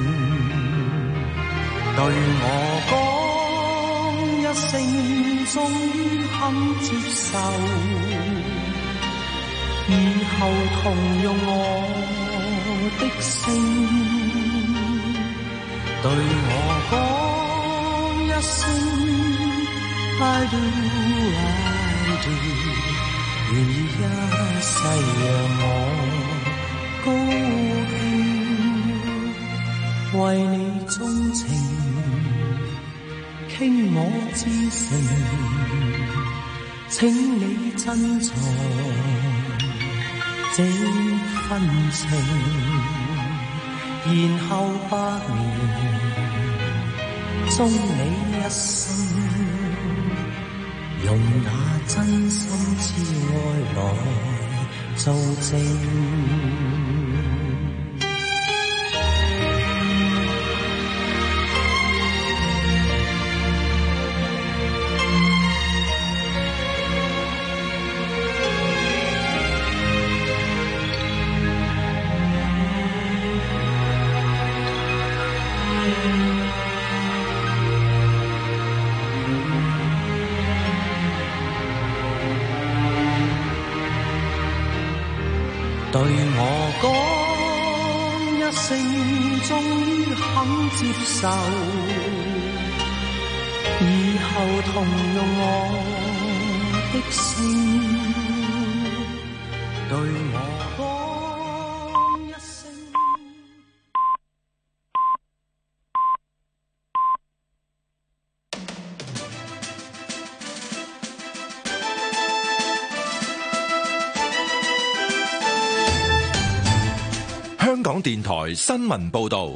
對我講一聲，終於肯接受，以後同用我的姓，對我講一聲 I do I do， 願意一世讓我高興，為你鍾情，傾我至誠，請你珍藏這份情，然後百年終你一生，用那真心之愛來做證。對我講一聲，終於肯接受，以後同用我的姓。對我講一聲。 香港電台新聞報導，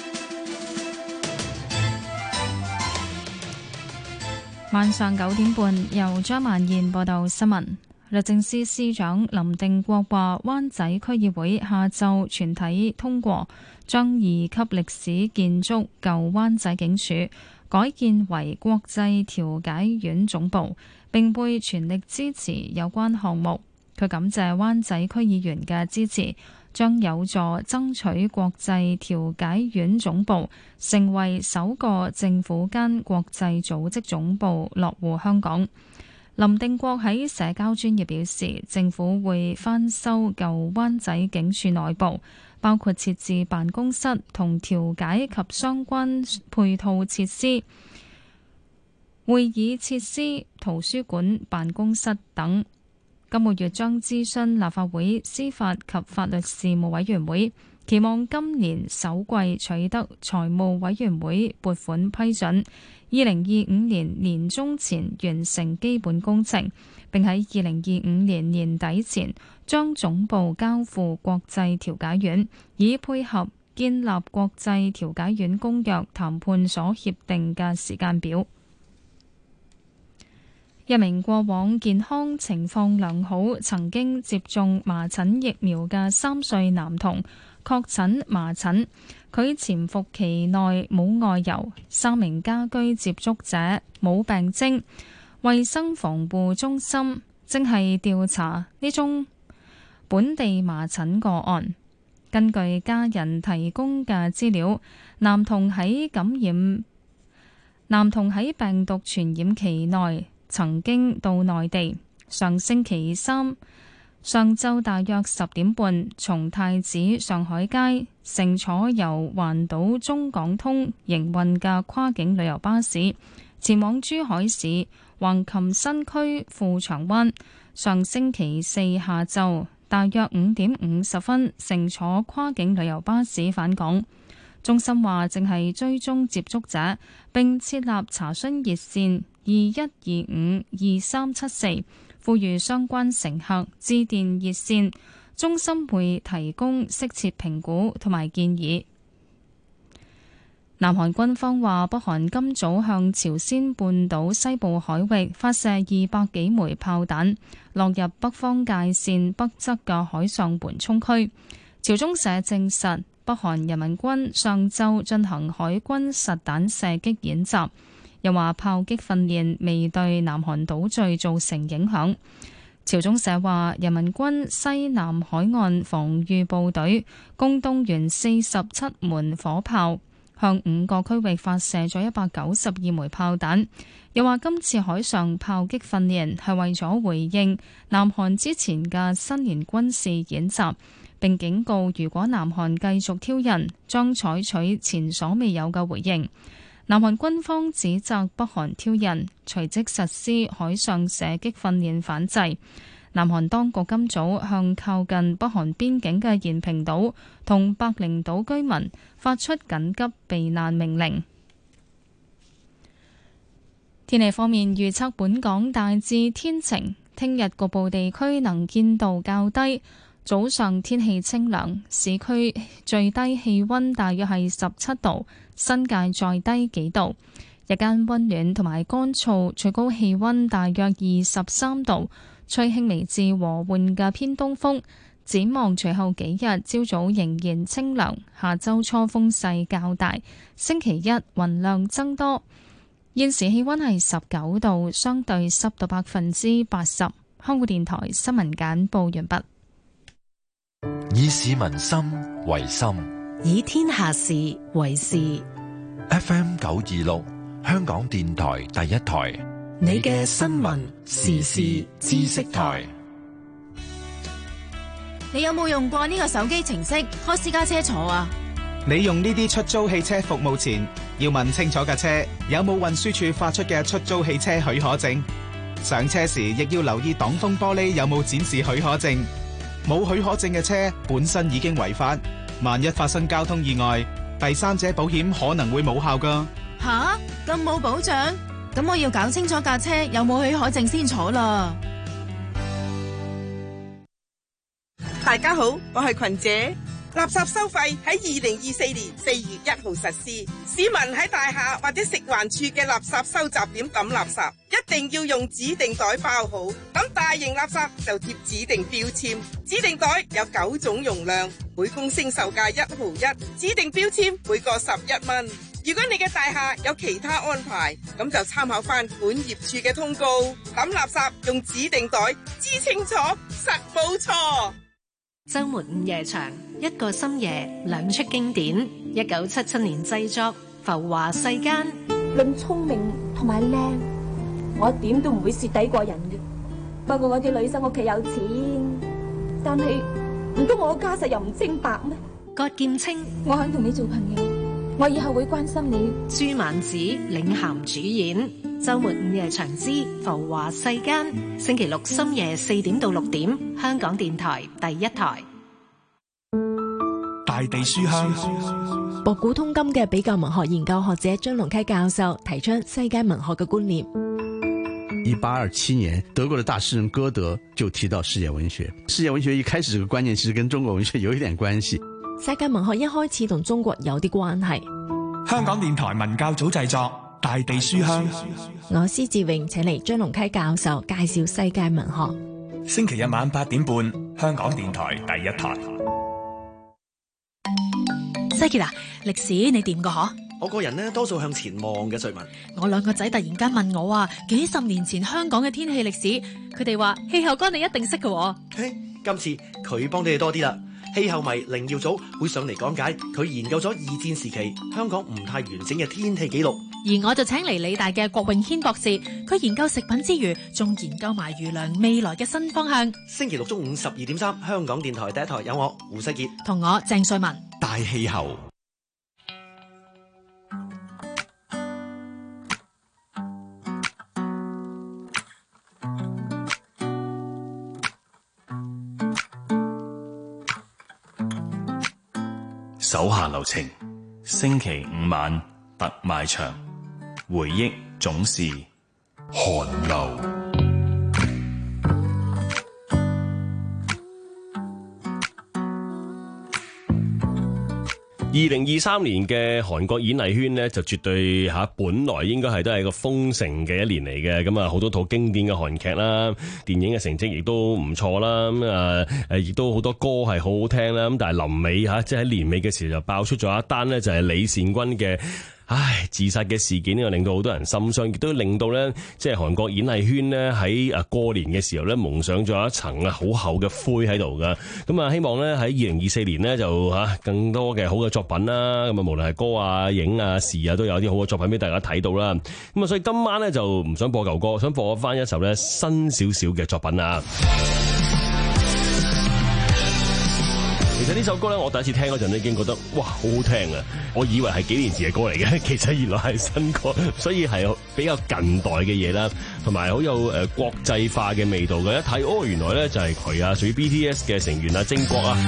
晚上九點半，由張曼燕報道新聞。律政司司長林定國話，灣仔區議會下晝全體通過將二級歷史建築舊灣仔警署改建為國際調解院總部，並會全力支持有關項目。佢感謝灣仔區議員嘅支持，將有助爭取國際調解院總部成為首個政府間國際組織總部落戶香港。林定國喺社交專頁表示，政府會翻修舊灣仔警署內部，包括設置辦公室同調解及相關配套設施、會議設施、圖書館、辦公室等。今個月將諮詢立法會司法及法律事務委員會， 期望今年首季取得財務委員會撥款批准，二零二五年年中前完成基本工程，並喺二零二五年年底前將總部交付國際調解院，以配合建立國際調解院公約談判所協定嘅時間表。一名過往健康情況良好、曾經接種麻疹疫苗嘅三歲男童確診麻疹，佢潛伏期內冇外遊，三名家居接觸者冇病徵。衛生防護中心正係調查呢宗本地麻疹個案。根據家人提供嘅資料，男童喺感染男童喺病毒傳染期內曾經到內地。上星期三上晝大約十點半，從太子上海街乘坐由環島中港通營運嘅跨境旅遊巴士前往珠海市橫琴新區富長灣。上星期四下晝大約五點五十分乘坐跨境旅遊巴士返港。中心話正係追蹤接觸者，並設立查詢熱線二一二五二三七四，呼籲相關乘客致電熱線，中心會提供適切評估同埋建議。南韓軍方話，北韓今早向朝鮮半島西部海域發射二百幾枚炮彈，落入北方界線北側嘅海上緩衝區。朝中社證實，北韓人民軍上晝進行海軍實彈射擊演習，又話炮擊訓練未對南韓島嶼造成影響。朝中社話，人民軍西南海岸防禦部隊共動員四十七門火炮，向五個區域發射咗一百九十二枚炮彈。又話今次海上炮擊訓練係為咗回應南韓之前嘅新年軍事演習，並警告如果南韓繼續挑釁，將採取前所未有嘅回應。南韓軍方指責北韓挑釁，隨即實施海上射擊訓練反制。南韓當局今早向靠近北韓邊境嘅延平島同白翎島居民發出緊急避難命令。天氣方面預測，本港大致天晴，聽日局部地區能見度較低，早上天氣清涼，市區最低氣溫大約係十七度，新界再低幾度。日間溫暖同埋乾燥，最高氣溫大約二十三度，吹輕微至和緩嘅偏東風。展望隨後幾日，朝早仍然清涼，下周初風勢較大，星期一雲量增多。現時氣溫係十九度，相對濕度百分之八十。香港電台新聞簡報完畢。 以市民心為心， 以天下事為事。 F M 九二六，香港電台第一台， 你嘅新聞時事知識台。 你有冇用過呢個手機程式開私家車坐啊？ 你用呢啲出租汽車服務前，要問清楚架車有冇運輸署發出嘅出租汽車許可證。上車時亦要留意擋風玻璃有冇展示許可證。冇許可證嘅車本身已經違法，萬一發生交通意外，第三者保險可能會冇效㗎。 吓，咁冇保障？咁我要搞清楚架車有冇許可證先坐啦。 大家好，我係群姐。垃圾收費喺二零二四年四月一號實施，市民喺大廈或者食環署嘅垃圾收集點抌垃圾，一定要用指定袋包好。咁大型垃圾就貼指定標籤，指定袋有九種容量，每公升售價一毫一，指定標籤每個十一蚊。如果你嘅大廈有其他安排，咁就參考翻本業處嘅通告，抌垃圾用指定袋，知清楚，實冇錯。 周末午夜場，一個深夜兩出經典。一九七七年製作《浮華世間》。 論聰明同埋靚，我一點都唔會蝕底過人嘅。不過我啲女生屋企有錢，但係唔通我家世又唔清白咩？ 郭劍青， 我肯同你做朋友，我以後會關心你。 朱曼子領銜主演。周末午夜場之《浮華世間》，星期六深夜四點到六點，香港電台第一台。 大大地書香。 博古通今嘅比較文學研究學者張龍溪教授提出世界文學嘅觀念。 一八二七年，德國的大詩人歌德就提到世界文學。世界文學一開始這個觀念其實跟中國文學有一點關係。 世界文學一開始同中國有啲關係。 香港電台文教組製作《大地書香》， 我施志榮請嚟張龍溪教授介紹世界文學。 星期日晚八點半，香港電台第一台。 西杰啊，歷史你掂過嗬？ 我個人呢，多數向前望嘅。瑞文， 我兩個仔突然間問我啊，幾十年前香港嘅天氣歷史，佢哋話氣候哥你一定識嘅。 嘿，今次佢幫你哋多啲啦。氣候迷凌耀祖會上嚟講解，佢研究咗二戰時期香港唔太完整嘅天氣記錄。 而我就請嚟理大嘅郭永軒博士，佢研究食品之餘，仲研究埋魚糧未來嘅新方向。 星期六中午十二點三，香港電台第一台有我胡世傑同我鄭瑞文。 大氣候。 手下留情，星期五晚特賣場，回憶總是寒流。 二零二三年嘅韓國演藝圈呢，就絕對嚇，本來應該係都係個豐盛嘅一年嚟嘅。咁啊，好多套經典嘅韓劇啦，電影嘅成績亦都唔錯啦。咁啊誒，亦都好多歌係好好聽啦。咁但係臨尾嚇，即係喺年尾嘅時候就爆出咗一單呢，就係李善均嘅唉自殺嘅事件，呢個令到好多人心傷，亦都令到咧即係韓國演藝圈咧喺誒過年嘅時候咧蒙上咗一層啊好厚嘅灰喺度噶。咁啊，希望咧喺二零二四年咧就嚇更多嘅好嘅作品啦。咁啊，無論係歌啊、影啊、視啊，都有啲好嘅作品俾大家睇到啦。咁啊，所以今晚咧就唔想播舊歌，想播翻一首咧新少少嘅作品啊。其實呢首歌咧，我第一次聽嗰陣咧，已經覺得哇好好聽啊！我以為係幾年前嘅歌嚟嘅，其實原來係新歌，所以係比較近代嘅嘢啦，同埋好有誒國際化嘅味道嘅。一睇哦，原來咧就係佢啊，屬於 B T S 嘅成員啊，晶國啊。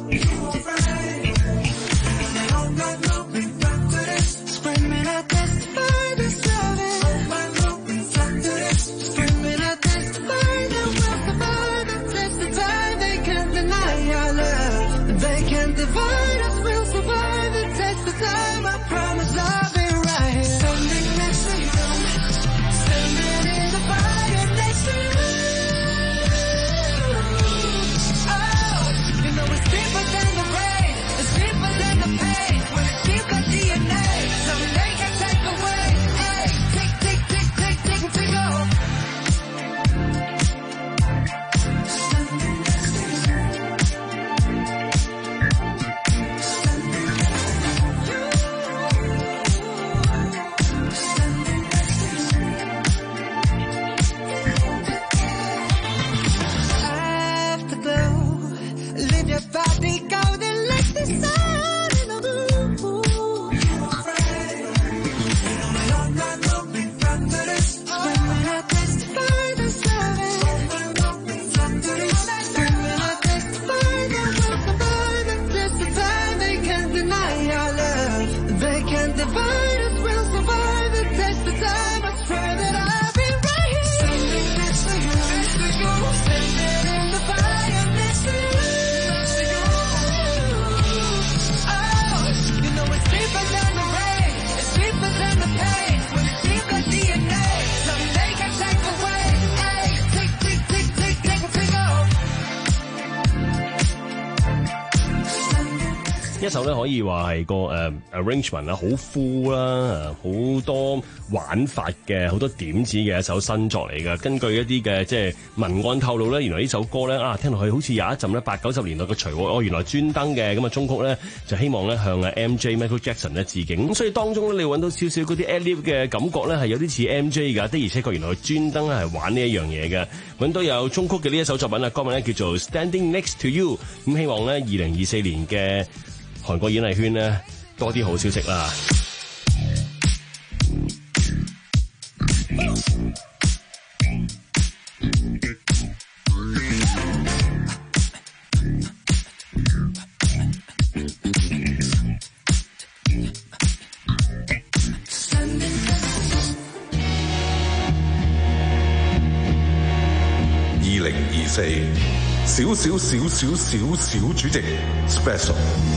Screaming at this 一首咧可以話係個誒、uh, arrangement 啦，好 full 啦，好多玩法嘅，好多點子嘅一首新作嚟嘅。根據一啲嘅即係文案透露咧，原來呢首歌咧啊聽落去好似有一陣咧八九十年代嘅隨和，哦原來專登嘅。咁啊中曲咧就希望咧向啊 M J Michael Jackson 咧致敬。咁所以當中咧你揾到少少嗰啲 ad-lib 嘅感覺咧係有啲似 M J 㗎，的而且確原來佢專登咧係玩呢一樣嘢嘅。揾到有中曲嘅呢一首作品啊，歌名咧叫做 Standing Next to You。咁希望咧二零二四年嘅韓國演藝圈咧多啲好消息啦。 二零二四少少少少少少主席 Special。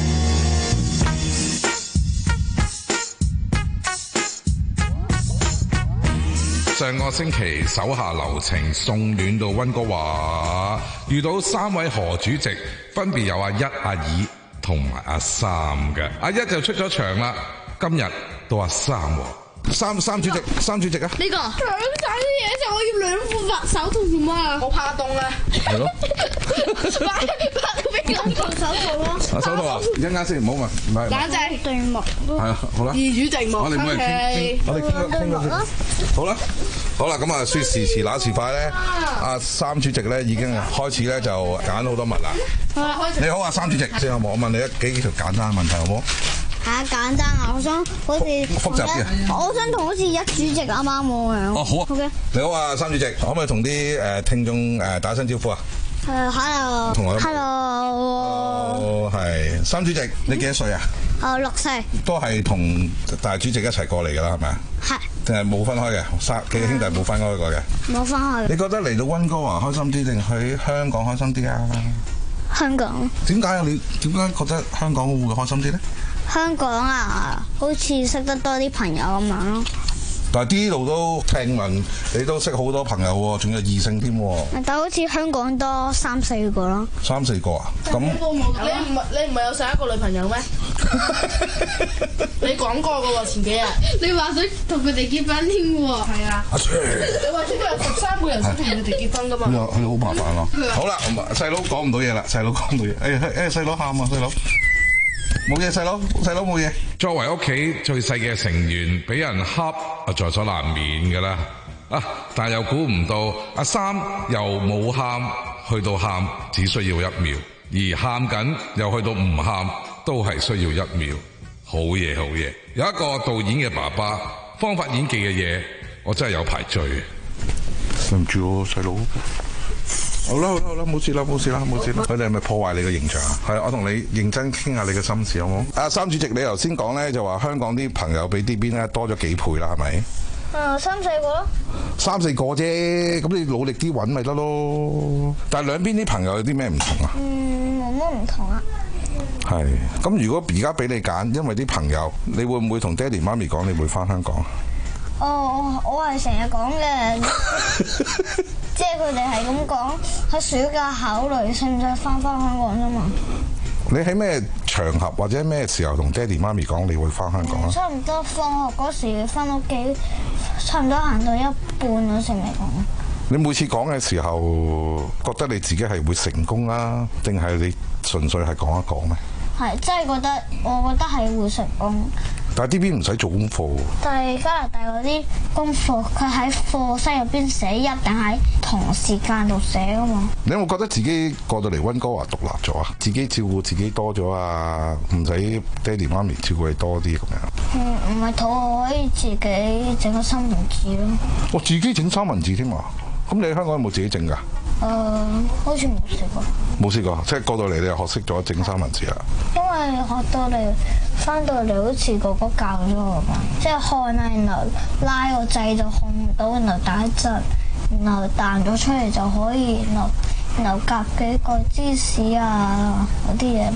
上個星期手下留情送暖到溫哥華，遇到三位何主席，分別有阿一、阿二同埋阿三嘅。阿一就出咗場啦，今日到阿三喎。三三主席，三主席啊！ 呢個搶晒啲嘢就我要兩副白手套做乜啊？我怕凍啊！ 係咯， 拍拍到俾我套手套咯。 啊手套啊！一陣間先，唔好問，唔係。 簡直對幕。 係啊，好啦。 二主席幕。 我哋每人傾，我哋傾咗傾咗先。好啦，好啦，咁啊，說時遲那時快咧，阿三主席咧已經開始咧就揀好多物啦。好啦，開始。你好啊，三主席，先好冇？我問你一幾條簡單嘅問題好冇？ 係簡單啊！我想好似複雜啲啊！ 我想同好似一主席啱啱咁樣。 哦，好啊。 好嘅。 你好啊，三主席，可唔可以同啲誒聽眾誒打聲招呼啊？ 誒，hello。 同我。 hello。 哦，係三主席，你幾多歲啊？ 誒，六歲。 都係同大主席一齊過嚟㗎啦，係咪啊？ 係。 定係冇分開嘅？三幾個兄弟冇分開過嘅？ 冇分開。 你覺得嚟到溫哥華開心啲定去香港開心啲啊？ 香港。 點解啊？你點解覺得香港會開心啲咧？ 香港啊，好似識得多啲朋友咁樣咯。 但係呢度都聽聞你都識好多朋友喎，仲有異性添喎。 但好似香港多三四個咯。 三四個啊？咁你唔係你唔係有上一個女朋友咩？你講過㗎喎，前幾日。你話想同佢哋結婚添喎。係啊。阿 Sir。你話應該有十三個人想同佢哋結婚㗎嘛？ 咁啊，佢好麻煩咯。好啦，細佬講唔到嘢啦，細佬講唔到嘢。誒誒，細佬喊啊，細佬。冇嘢，細佬，細佬冇嘢。作為屋企最細嘅成員，俾人恰啊，在所難免噶啦。啊，但係又估唔到阿三由冇喊去到喊，只需要一秒；而喊緊又去到唔喊，都係需要一秒。好嘢，好嘢！有一個導演嘅爸爸，方法演技嘅嘢，我真係有排追。對唔住我細佬。好啦好啦好啦，冇事啦冇事啦冇事啦。佢哋係咪破壞你嘅形象啊？係，我同你認真傾下你嘅心事好冇？阿三主席，你頭先講咧就話香港啲朋友比呢邊咧多咗幾倍啦，係咪？ 誒，三四個咯。 三四個啫，咁你努力啲揾咪得咯。但係兩邊啲朋友有啲咩唔同啊？ 嗯，冇乜唔同啊。 係，咁如果而家俾你揀，因為啲朋友，你會唔會同爹哋媽咪講你會翻香港？ 哦，我係成日講嘅，即係佢哋係咁講，喺暑假考慮使唔使翻返香港啫嘛。 你喺咩場合或者咩時候同爹哋媽咪講你會翻香港啊？ 差唔多放學嗰時翻屋企，差唔多行到一半嗰時嚟講。 你每次講嘅時候，覺得你自己係會成功啊，定係你純粹係講一講咩？ 係，真係覺得，我覺得係會成功。 但係呢邊唔使做功課喎。 但係加拿大嗰啲功課，佢喺課室入邊寫，一定喺同時間度寫噶嘛。 你有冇覺得自己過到嚟溫哥華獨立咗啊？自己照顧自己多咗啊？唔使爹哋媽咪照顧你多啲咁樣？ 嗯，唔係肚餓可以自己整個三文治咯。 我自己整三文治添啊！咁你喺香港有冇自己整㗎？誒、 呃，好似冇試過。 冇試過，即係過到嚟你又學識咗整三文治啦。 因為學到嚟，翻到嚟好似哥哥教咗我咁，即係開啦，然後拉個掣就控唔到，然後打質，然後彈咗出嚟就可以，然後然後夾幾個芝士啊嗰啲嘢。我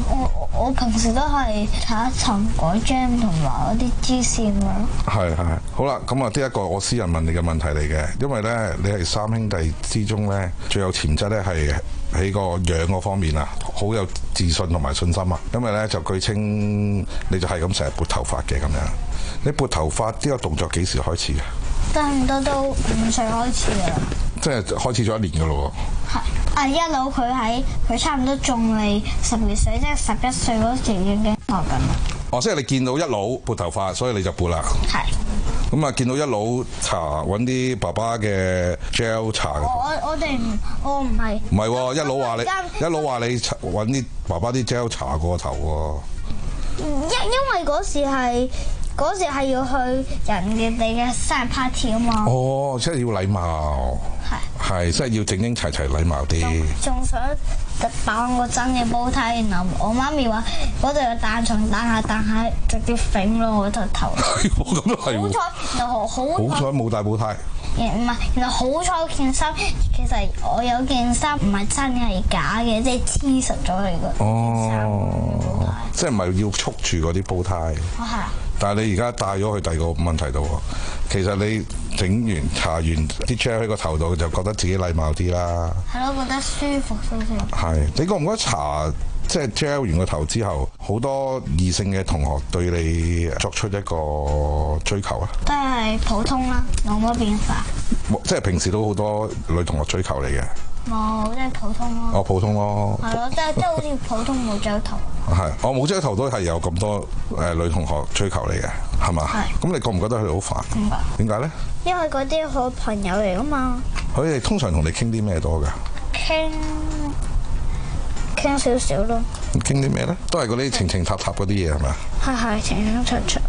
我平時都係搽一層改 jam 同埋嗰啲芝士咁樣。 係係，好啦，咁啊，呢一個我私人問你嘅問題嚟嘅，因為咧你係三兄弟之中咧最有潛質咧係喺個樣嗰方面啊，好有自信同埋信心啊。因為咧就據稱你就係咁成日撥頭髮嘅咁樣，你撥頭髮呢個動作幾時開始嘅？ 差唔多都五歲開始㗎啦。 即係開始咗一年㗎咯喎。 係啊，一佬佢喺佢差唔多仲未十二歲，即係十一歲嗰時已經學緊啦。 哦，即係你見到一佬撥頭髮，所以你就撥啦。 係。 咁啊，見到一佬搽揾啲爸爸嘅 gel 搽。 我我哋唔，我唔係。 唔係喎，一佬話你，一佬話你揾啲爸爸啲 gel 搽過頭喎。 因因為嗰時係。嗰時係要去人哋嘅生日 party 啊嘛。 哦，即係要禮貌。係。係，即係要整整齊齊禮貌啲。 仲想綁個真嘅煲呔，然後我媽咪話嗰度有彈床，彈下彈下直接揈咯我個頭。 係喎，咁都係喎。 好彩，然後好。 好彩冇帶煲呔。 唔係，然後好彩件衫，其實我有件衫唔係真嘅，係假嘅，即係黐實咗佢個。 哦。即係唔係要束住嗰啲煲呔？ 哦，係啊。 但係你而家帶咗去第二個問題度喎，其實你整完搽完啲 gel 喺個頭度，就覺得自己禮貌啲啦。 係咯，覺得舒服少少。 係，你覺唔覺得搽即係 gel 完個頭之後，好多異性嘅同學對你作出一個追求啊？ 都係普通啦，冇乜變化。 即係平時都好多女同學追求你嘅。 冇，即係普通咯。 哦，普通咯。 係咯，即係即係好似普通冇遮頭。 係，我冇遮頭都係有咁多誒女同學追求你嘅，係嘛？係。咁你覺唔覺得佢哋好煩？ 點解？ 點解咧？ 因為嗰啲好朋友嚟噶嘛。 佢哋通常同你傾啲咩多㗎？ 傾傾少少咯。 傾啲咩咧？都係嗰啲情情塔塔嗰啲嘢係咪啊？ 係係情情塔塔。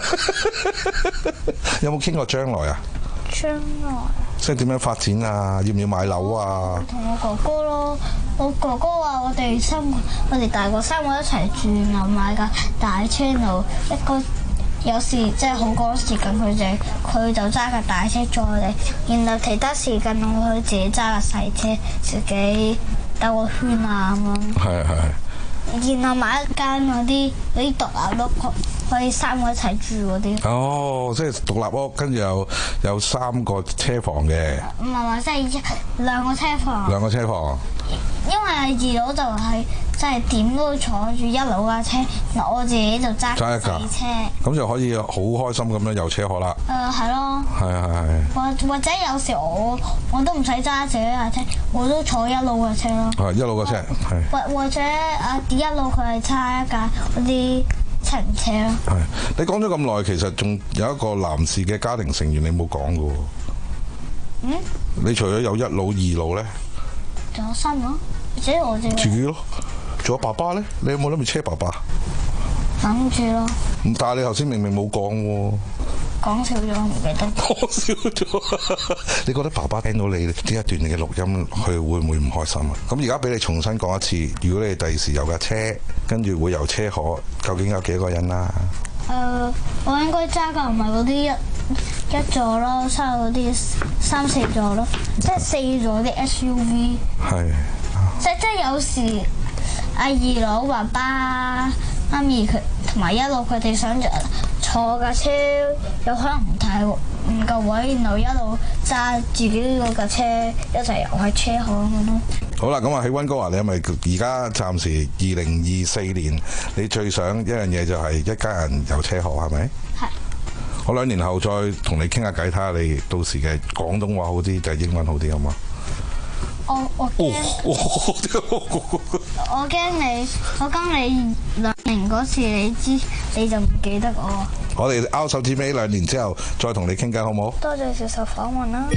有冇傾過將來啊？ 將來。 即係點樣發展啊？要唔要買樓啊？ 同我哥哥咯，我哥哥話我哋三個，我哋大個三個一齊住，然後買架大車度，一個有時即係好趕時間，佢哋佢就揸架大車載我哋，然後其他時間我佢自己揸架細車，自己兜個圈啊咁樣。係係係。然後買一間嗰啲嗰啲獨立屋。可以三個一齊住嗰啲。哦， 即係獨立屋，跟住有有三個車房嘅。 唔係話即係兩個車房。兩個車房。 因為二佬就係即係點都坐住一佬架車，嗱我自己就揸細車。 咁就可以好開心咁樣遊車河啦。誒係咯。係係係。 或或者有時我我都唔使揸自己架車，我都坐一佬架車咯。 係一佬架車係。或或者啊一佬佢係揸一架嗰啲。程車咯。 係，你講咗咁耐，其實仲有一個男士嘅家庭成員你冇講㗎喎。嗯？你除咗有一佬二佬咧？ 仲有三佬，即係我自己。 自己咯。仲有爸爸咧？你有冇諗住車爸爸？ 諗住咯。 但係你頭先明明冇講喎。 講少咗，唔記得。 講少咗。你覺得爸爸聽到你呢一段嘅錄音，佢會唔會唔開心啊？咁而家俾你重新講一次，如果你第時有架車，跟住會遊車河，究竟有幾多個人啊？ 誒、呃，我應該揸架唔係嗰啲一一座咯，揸嗰啲三四座咯，即係四座啲 S U V。係。即即係有時阿二佬、爸爸、媽咪佢同埋一路佢哋想着坐架車，有可能唔太唔夠位，然後一路揸自己嗰架車一齊遊喺車河咁咯。 好啦，咁啊喺溫哥華，你係咪而家暫時二零二四年，你最想一樣嘢就係一家人遊車河係咪？係。我兩年後再同你傾下偈，睇下你到時嘅廣東話好啲定係英文好啲，好嗎？ 我我驚，我驚你，我驚你兩年嗰次你知你就唔記得我。 我哋拗手指尾兩年之後再同你傾偈好唔好？ 多謝接受訪問啦。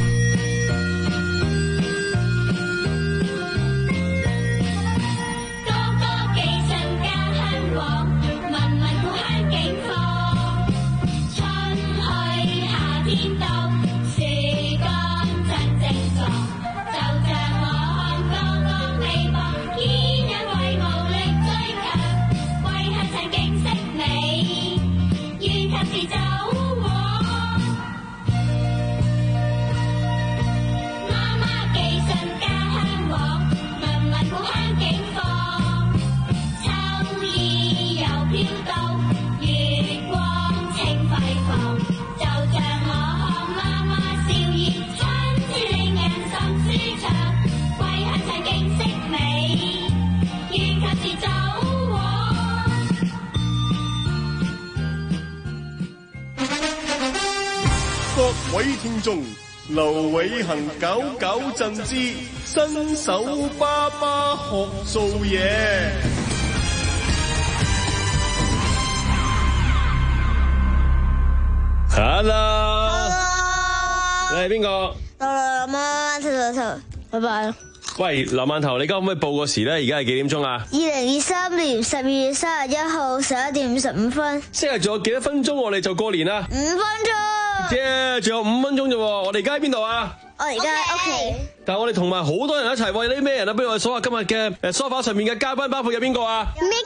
點鐘，劉偉恒搞搞震之新手爸爸學做嘢。Hello，你係邊個？ 劉饅頭，頭頭，拜拜。 喂，劉饅頭，你而家可唔可以報個時咧？而家係幾點鐘啊？ 二零二三年十二月三十一號十一點五十五分。 即係仲有幾多分鐘我哋就過年啦？ 五分鐘。 耶，仲有五分鐘啫喎！我哋而家喺邊度啊？ 我而家喺屋企。 但係我哋同埋好多人一齊，喂，呢咩人啊？不如我哋數下今日嘅誒 sofa 上面嘅嘉賓，包括有邊個啊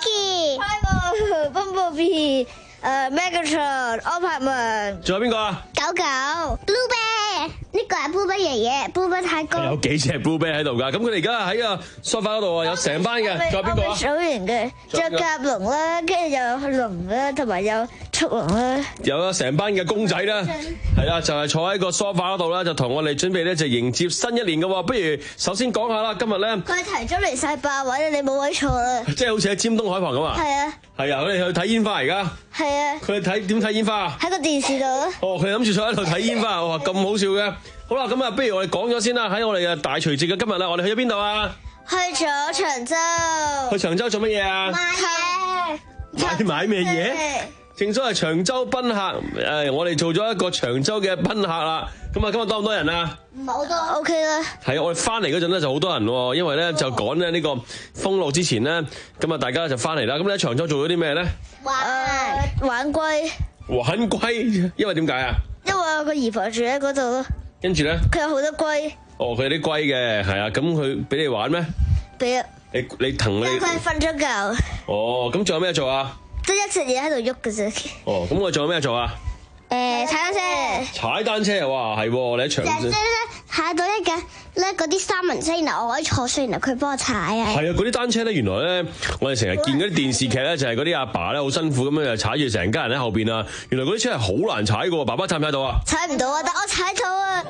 ？Mickey、Piper、Bumblebee、誒 Megatron、柯柏文。 仲有邊個啊？ 狗狗、Blue Bear， 呢個係 Blue Bear 爺爺 ，Blue Bear 太公。 有幾隻 Blue Bear 喺度㗎？咁佢哋而家喺個 sofa 嗰度啊，有成班嘅，仲有邊個啊？ 數完嘅，仲有甲龍啦，跟住有龍啦，同埋有速龍啦。 有成班嘅公仔啦，係啦，就係坐喺個 sofa 嗰度啦，就同我哋準備咧就迎接新一年嘅喎。不如首先講下啦，今日咧佢提早嚟晒霸位，你冇位坐啦。 即係好似喺尖東海旁咁啊。 係啊。 係啊，佢哋去睇煙花而家。 係啊。 佢哋睇點睇煙花啊？ 喺個電視度咯。 哦，佢諗住坐喺度睇煙花，哇，咁好笑嘅。好啦，咁啊，不如我哋講咗先啦。喺我哋嘅大除夕嘅今日啦，我哋去咗邊度啊？ 去咗長洲。 去長洲做乜嘢啊？ 買嘢。 買買咩嘢？正所謂長洲賓客，誒，我哋做咗一個長洲嘅賓客啦。咁啊，今日多唔多人啊？ 唔係好多 ，OK 啦。 係啊，我哋翻嚟嗰陣咧就好多人喎，因為咧就趕咧呢個封路之前咧，咁啊大家就翻嚟啦。咁你喺長洲做咗啲咩咧？ 玩玩龜。 玩龜，因為點解啊？ 因為我個姨婆住喺嗰度咯。 跟住咧？ 佢有好多龜。 哦，佢有啲龜嘅，係啊，咁佢俾你玩咩？ 俾啊。 你你同你。 因為佢瞓咗覺。 哦，咁仲有咩做啊？ 得一隻嘢喺度喐嘅啫。 哦，咁我仲有咩做啊？ 誒，踩單車。 踩單車哇，係喎，你喺長洲。 踩到一架咧嗰啲三輪車，然後我可以坐上，然後佢幫我踩啊。 係啊，嗰啲單車咧，原來咧，我哋成日見嗰啲電視劇咧，就係嗰啲阿爸咧好辛苦咁樣就踩住成家人喺後邊啊。原來嗰啲車係好難踩嘅喎，爸爸踩唔踩到啊？ 踩唔到啊，但我踩到啊。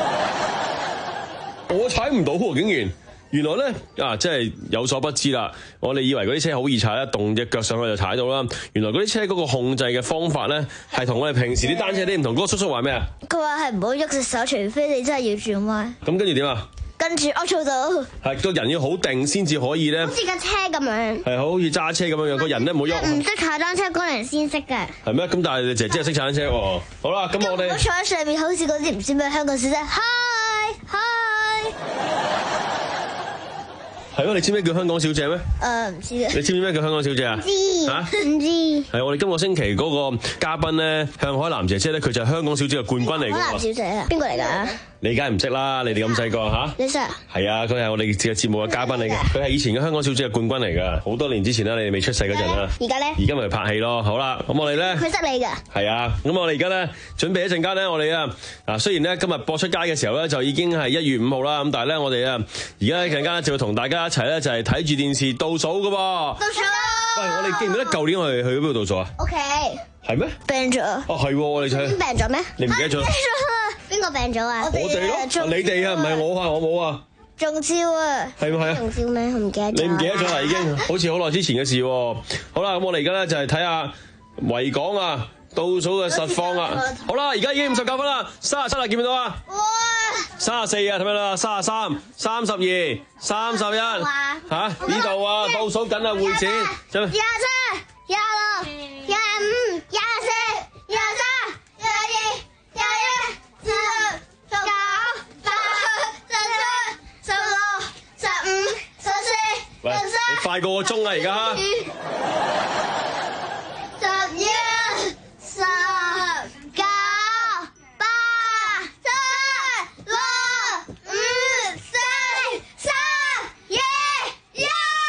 我踩唔到喎，竟然。原來咧啊，真係有所不知啦！我哋以為嗰啲車好易踩，一動隻腳上去就踩到啦。原來嗰啲車嗰個控制嘅方法咧，係同我哋平時啲單車啲唔同。嗰個叔叔話咩啊？ 佢話係唔好喐隻手，除非你真係要轉彎。 咁跟住點啊？ 跟住我做到。 係個人要好定先至可以咧。 好似架車咁樣。 係好似揸車咁樣樣，個人咧唔好喐。 唔識踩單車嗰人先識嘅。係咩？咁但係你姐姐係識踩單車喎。好啦，咁我哋。 我坐喺上面，好似嗰啲唔知咩香港小姐。Hi Hi。 係咯，你知咩叫香港小姐咩？ 誒唔知啊。 你知唔知咩叫香港小姐啊？ 唔知嚇，唔知。 係我哋今個星期嗰個嘉賓咧，向海嵐姐姐咧，佢就係香港小姐嘅冠軍嚟㗎。 海嵐小姐啊，邊個嚟㗎？ 你梗係唔識啦，你哋咁細個嚇。 你識？ 係啊，佢係我哋嘅節目嘅嘉賓嚟嘅，佢係以前嘅香港小姐嘅冠軍嚟㗎，好多年之前啦，你哋未出世嗰陣啦。 而家咧？ 而家咪拍戲咯，好啦，咁我哋咧。 佢識你㗎？ 係啊，咁我哋而家咧準備一陣間咧，我哋啊啊雖然咧今日播出街嘅時候咧就已經係一月五號啦，咁但係咧我哋啊而家一陣間就會同大家一齊咧就係睇住電視倒數㗎喎。 倒數。 喂，我哋記唔記得舊年我哋去咗邊度倒數啊？ 屋企。 係咩？ 病咗。 哦，係喎，我哋就係。 病咗咩？ 你唔記得咗？ 邊個病咗啊？ 我哋咯，你哋啊，唔係我啊，我冇啊。 中招啊！ 係唔係啊？ 中招咩？我唔記得咗。 你唔記得咗啦，已經，好似好耐之前嘅事喎。好啦，咁我哋而家咧就係睇下維港啊倒數嘅實況啊。好啦，而家已經五十九分啦，三十七啦，見唔見到啊？哇！三十四啊，睇唔睇到啊？三十三、三十二、三十一，嚇呢度啊，倒數緊啊，匯錢。廿七、廿六、廿五、廿四、廿三、廿二、廿一、廿二、十九、八、十七、十六、十五、十四、 喂，你快過個鐘啊！而家十一、十九、八、七、六、五、四、三、二、一。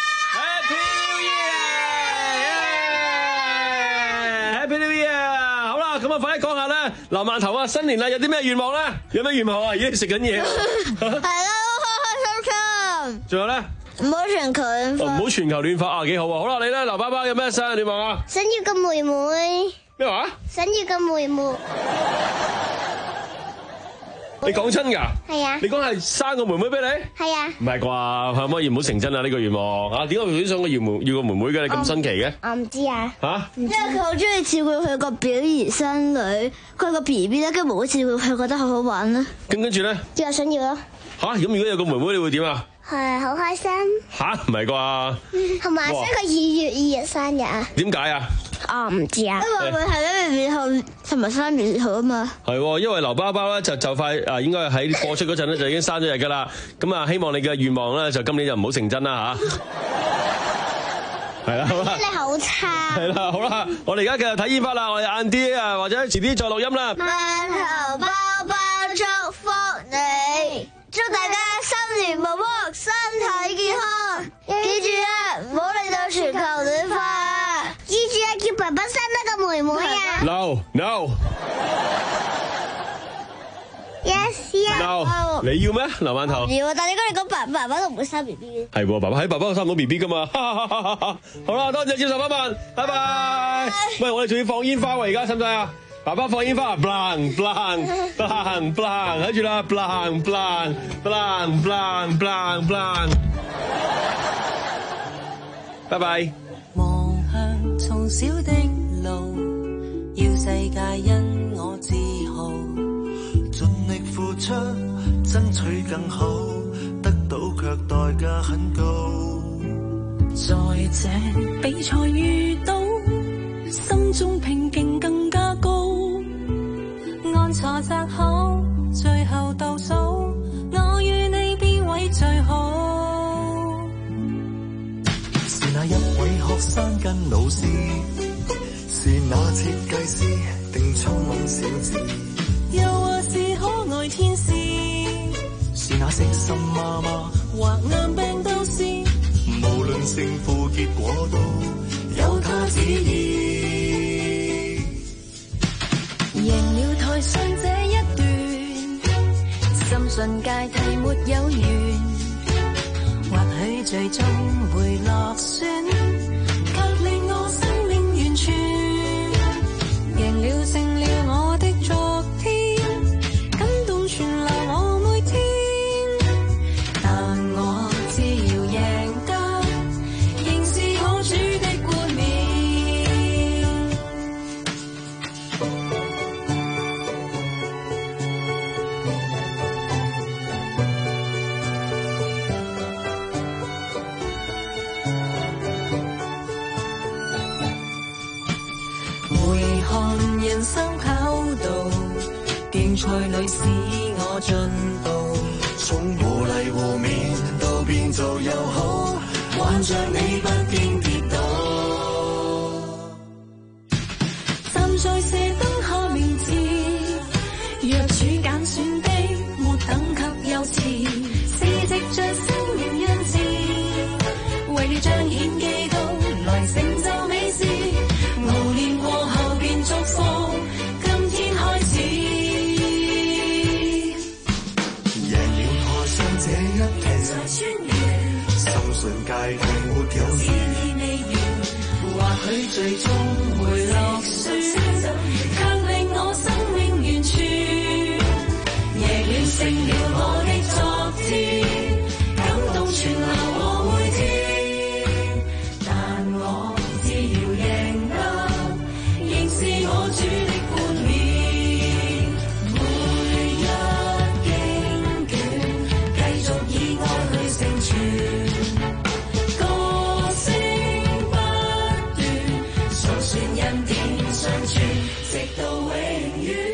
Happy New Year！ 好啦，咁啊，快啲講下咧，劉饅頭啊，新年啦，有啲咩願望咧？有咩願望啊？而家食緊嘢。 係啦，開開心心。 仲有咧？ 唔好全球暖化。 唔好全球暖化啊，幾好啊！好啦，你咧，劉爸爸有咩生日願望啊？ 想要個妹妹。 咩話？ 想要個妹妹。 你講真㗎？ 係啊。 你講係生個妹妹俾你？ 係啊。 唔係啩？可唔可以唔好成真啊？呢個願望啊？點解會想個要妹要個妹妹嘅？你咁新奇嘅？ 我唔知啊。 嚇？ 因為佢好中意照顧佢個表兒孫女，佢個 B B 咧，跟住妹妹照顧佢，覺得好好玩啦。 咁跟住咧？ 之後想要咯。 嚇！咁如果有個妹妹，你會點啊？ 係好開心。 吓？唔係啩？ 同埋想佢二月二日生日啊？ 點解啊？ 我唔知啊。因為佢係一月二號同埋三月二號啊嘛。係， 因為劉包包咧就就快啊，應該喺播出嗰陣咧就已經生咗日噶啦。咁啊，希望你嘅願望咧就今年就唔好成真啦吓。係啦，好啦。 你好差。 係啦，好啦，我哋而家繼續睇煙花啦，我哋晏啲啊，或者遲啲再錄音啦。 饅頭包包祝福你。祝大家新年冇福，身體健康。記住啊，唔好令到全球暖化。記住啊，叫爸爸生得個妹妹啊。 No no。 Yes yes。 No。你要咩？劉饅頭。 要啊，但係你講你講爸爸爸都唔會生 B B。 係喎，爸爸喺爸爸度生唔到 B B 噶嘛。好啦，多謝接受訪問，拜拜。喂，我哋仲要放煙花喎，而家使唔使啊？爸爸放煙花 ，blang blang blang blang， 睇住啦 ，blang blang blang blang blang blang， 拜拜。 望向從小的路，要世界因我自豪，盡力付出，爭取更好，得到卻代價很高。在這比賽遇到，心中拼勁更加高。按錯擇好，最後倒數，我與你邊位最好？是那一位學生跟老師，是那設計師定聰明小子，又或是可愛天使，是那悉心媽媽或癌病導師，無論勝負結果都有他旨意。贏了台上這一段，深信屆替沒有緣，或許最終會落選，卻令我生命完全。贏了勝了我的昨天，感動全流我每天，但我只要贏得，仍是我主的冠冕。回看人生跑道，競賽裏使我進步，從互勵互勉到變做友好，挽着你不驚跌倒。站在射燈下名字，若主揀選的沒等級優次，是藉着生命恩賜，為了彰顯基督來成就美事。熬練過後便祝福，今天開始。贏了台上這一期，深信屆替沒有緣，或許最終會落選，卻令我生命完全。贏了勝了我的昨天，感動全流我每天，但我只要贏得，仍是我主的冠冕。每一經卷，繼續以愛去成全，歌聲不斷，數算恩典相傳，直到永遠。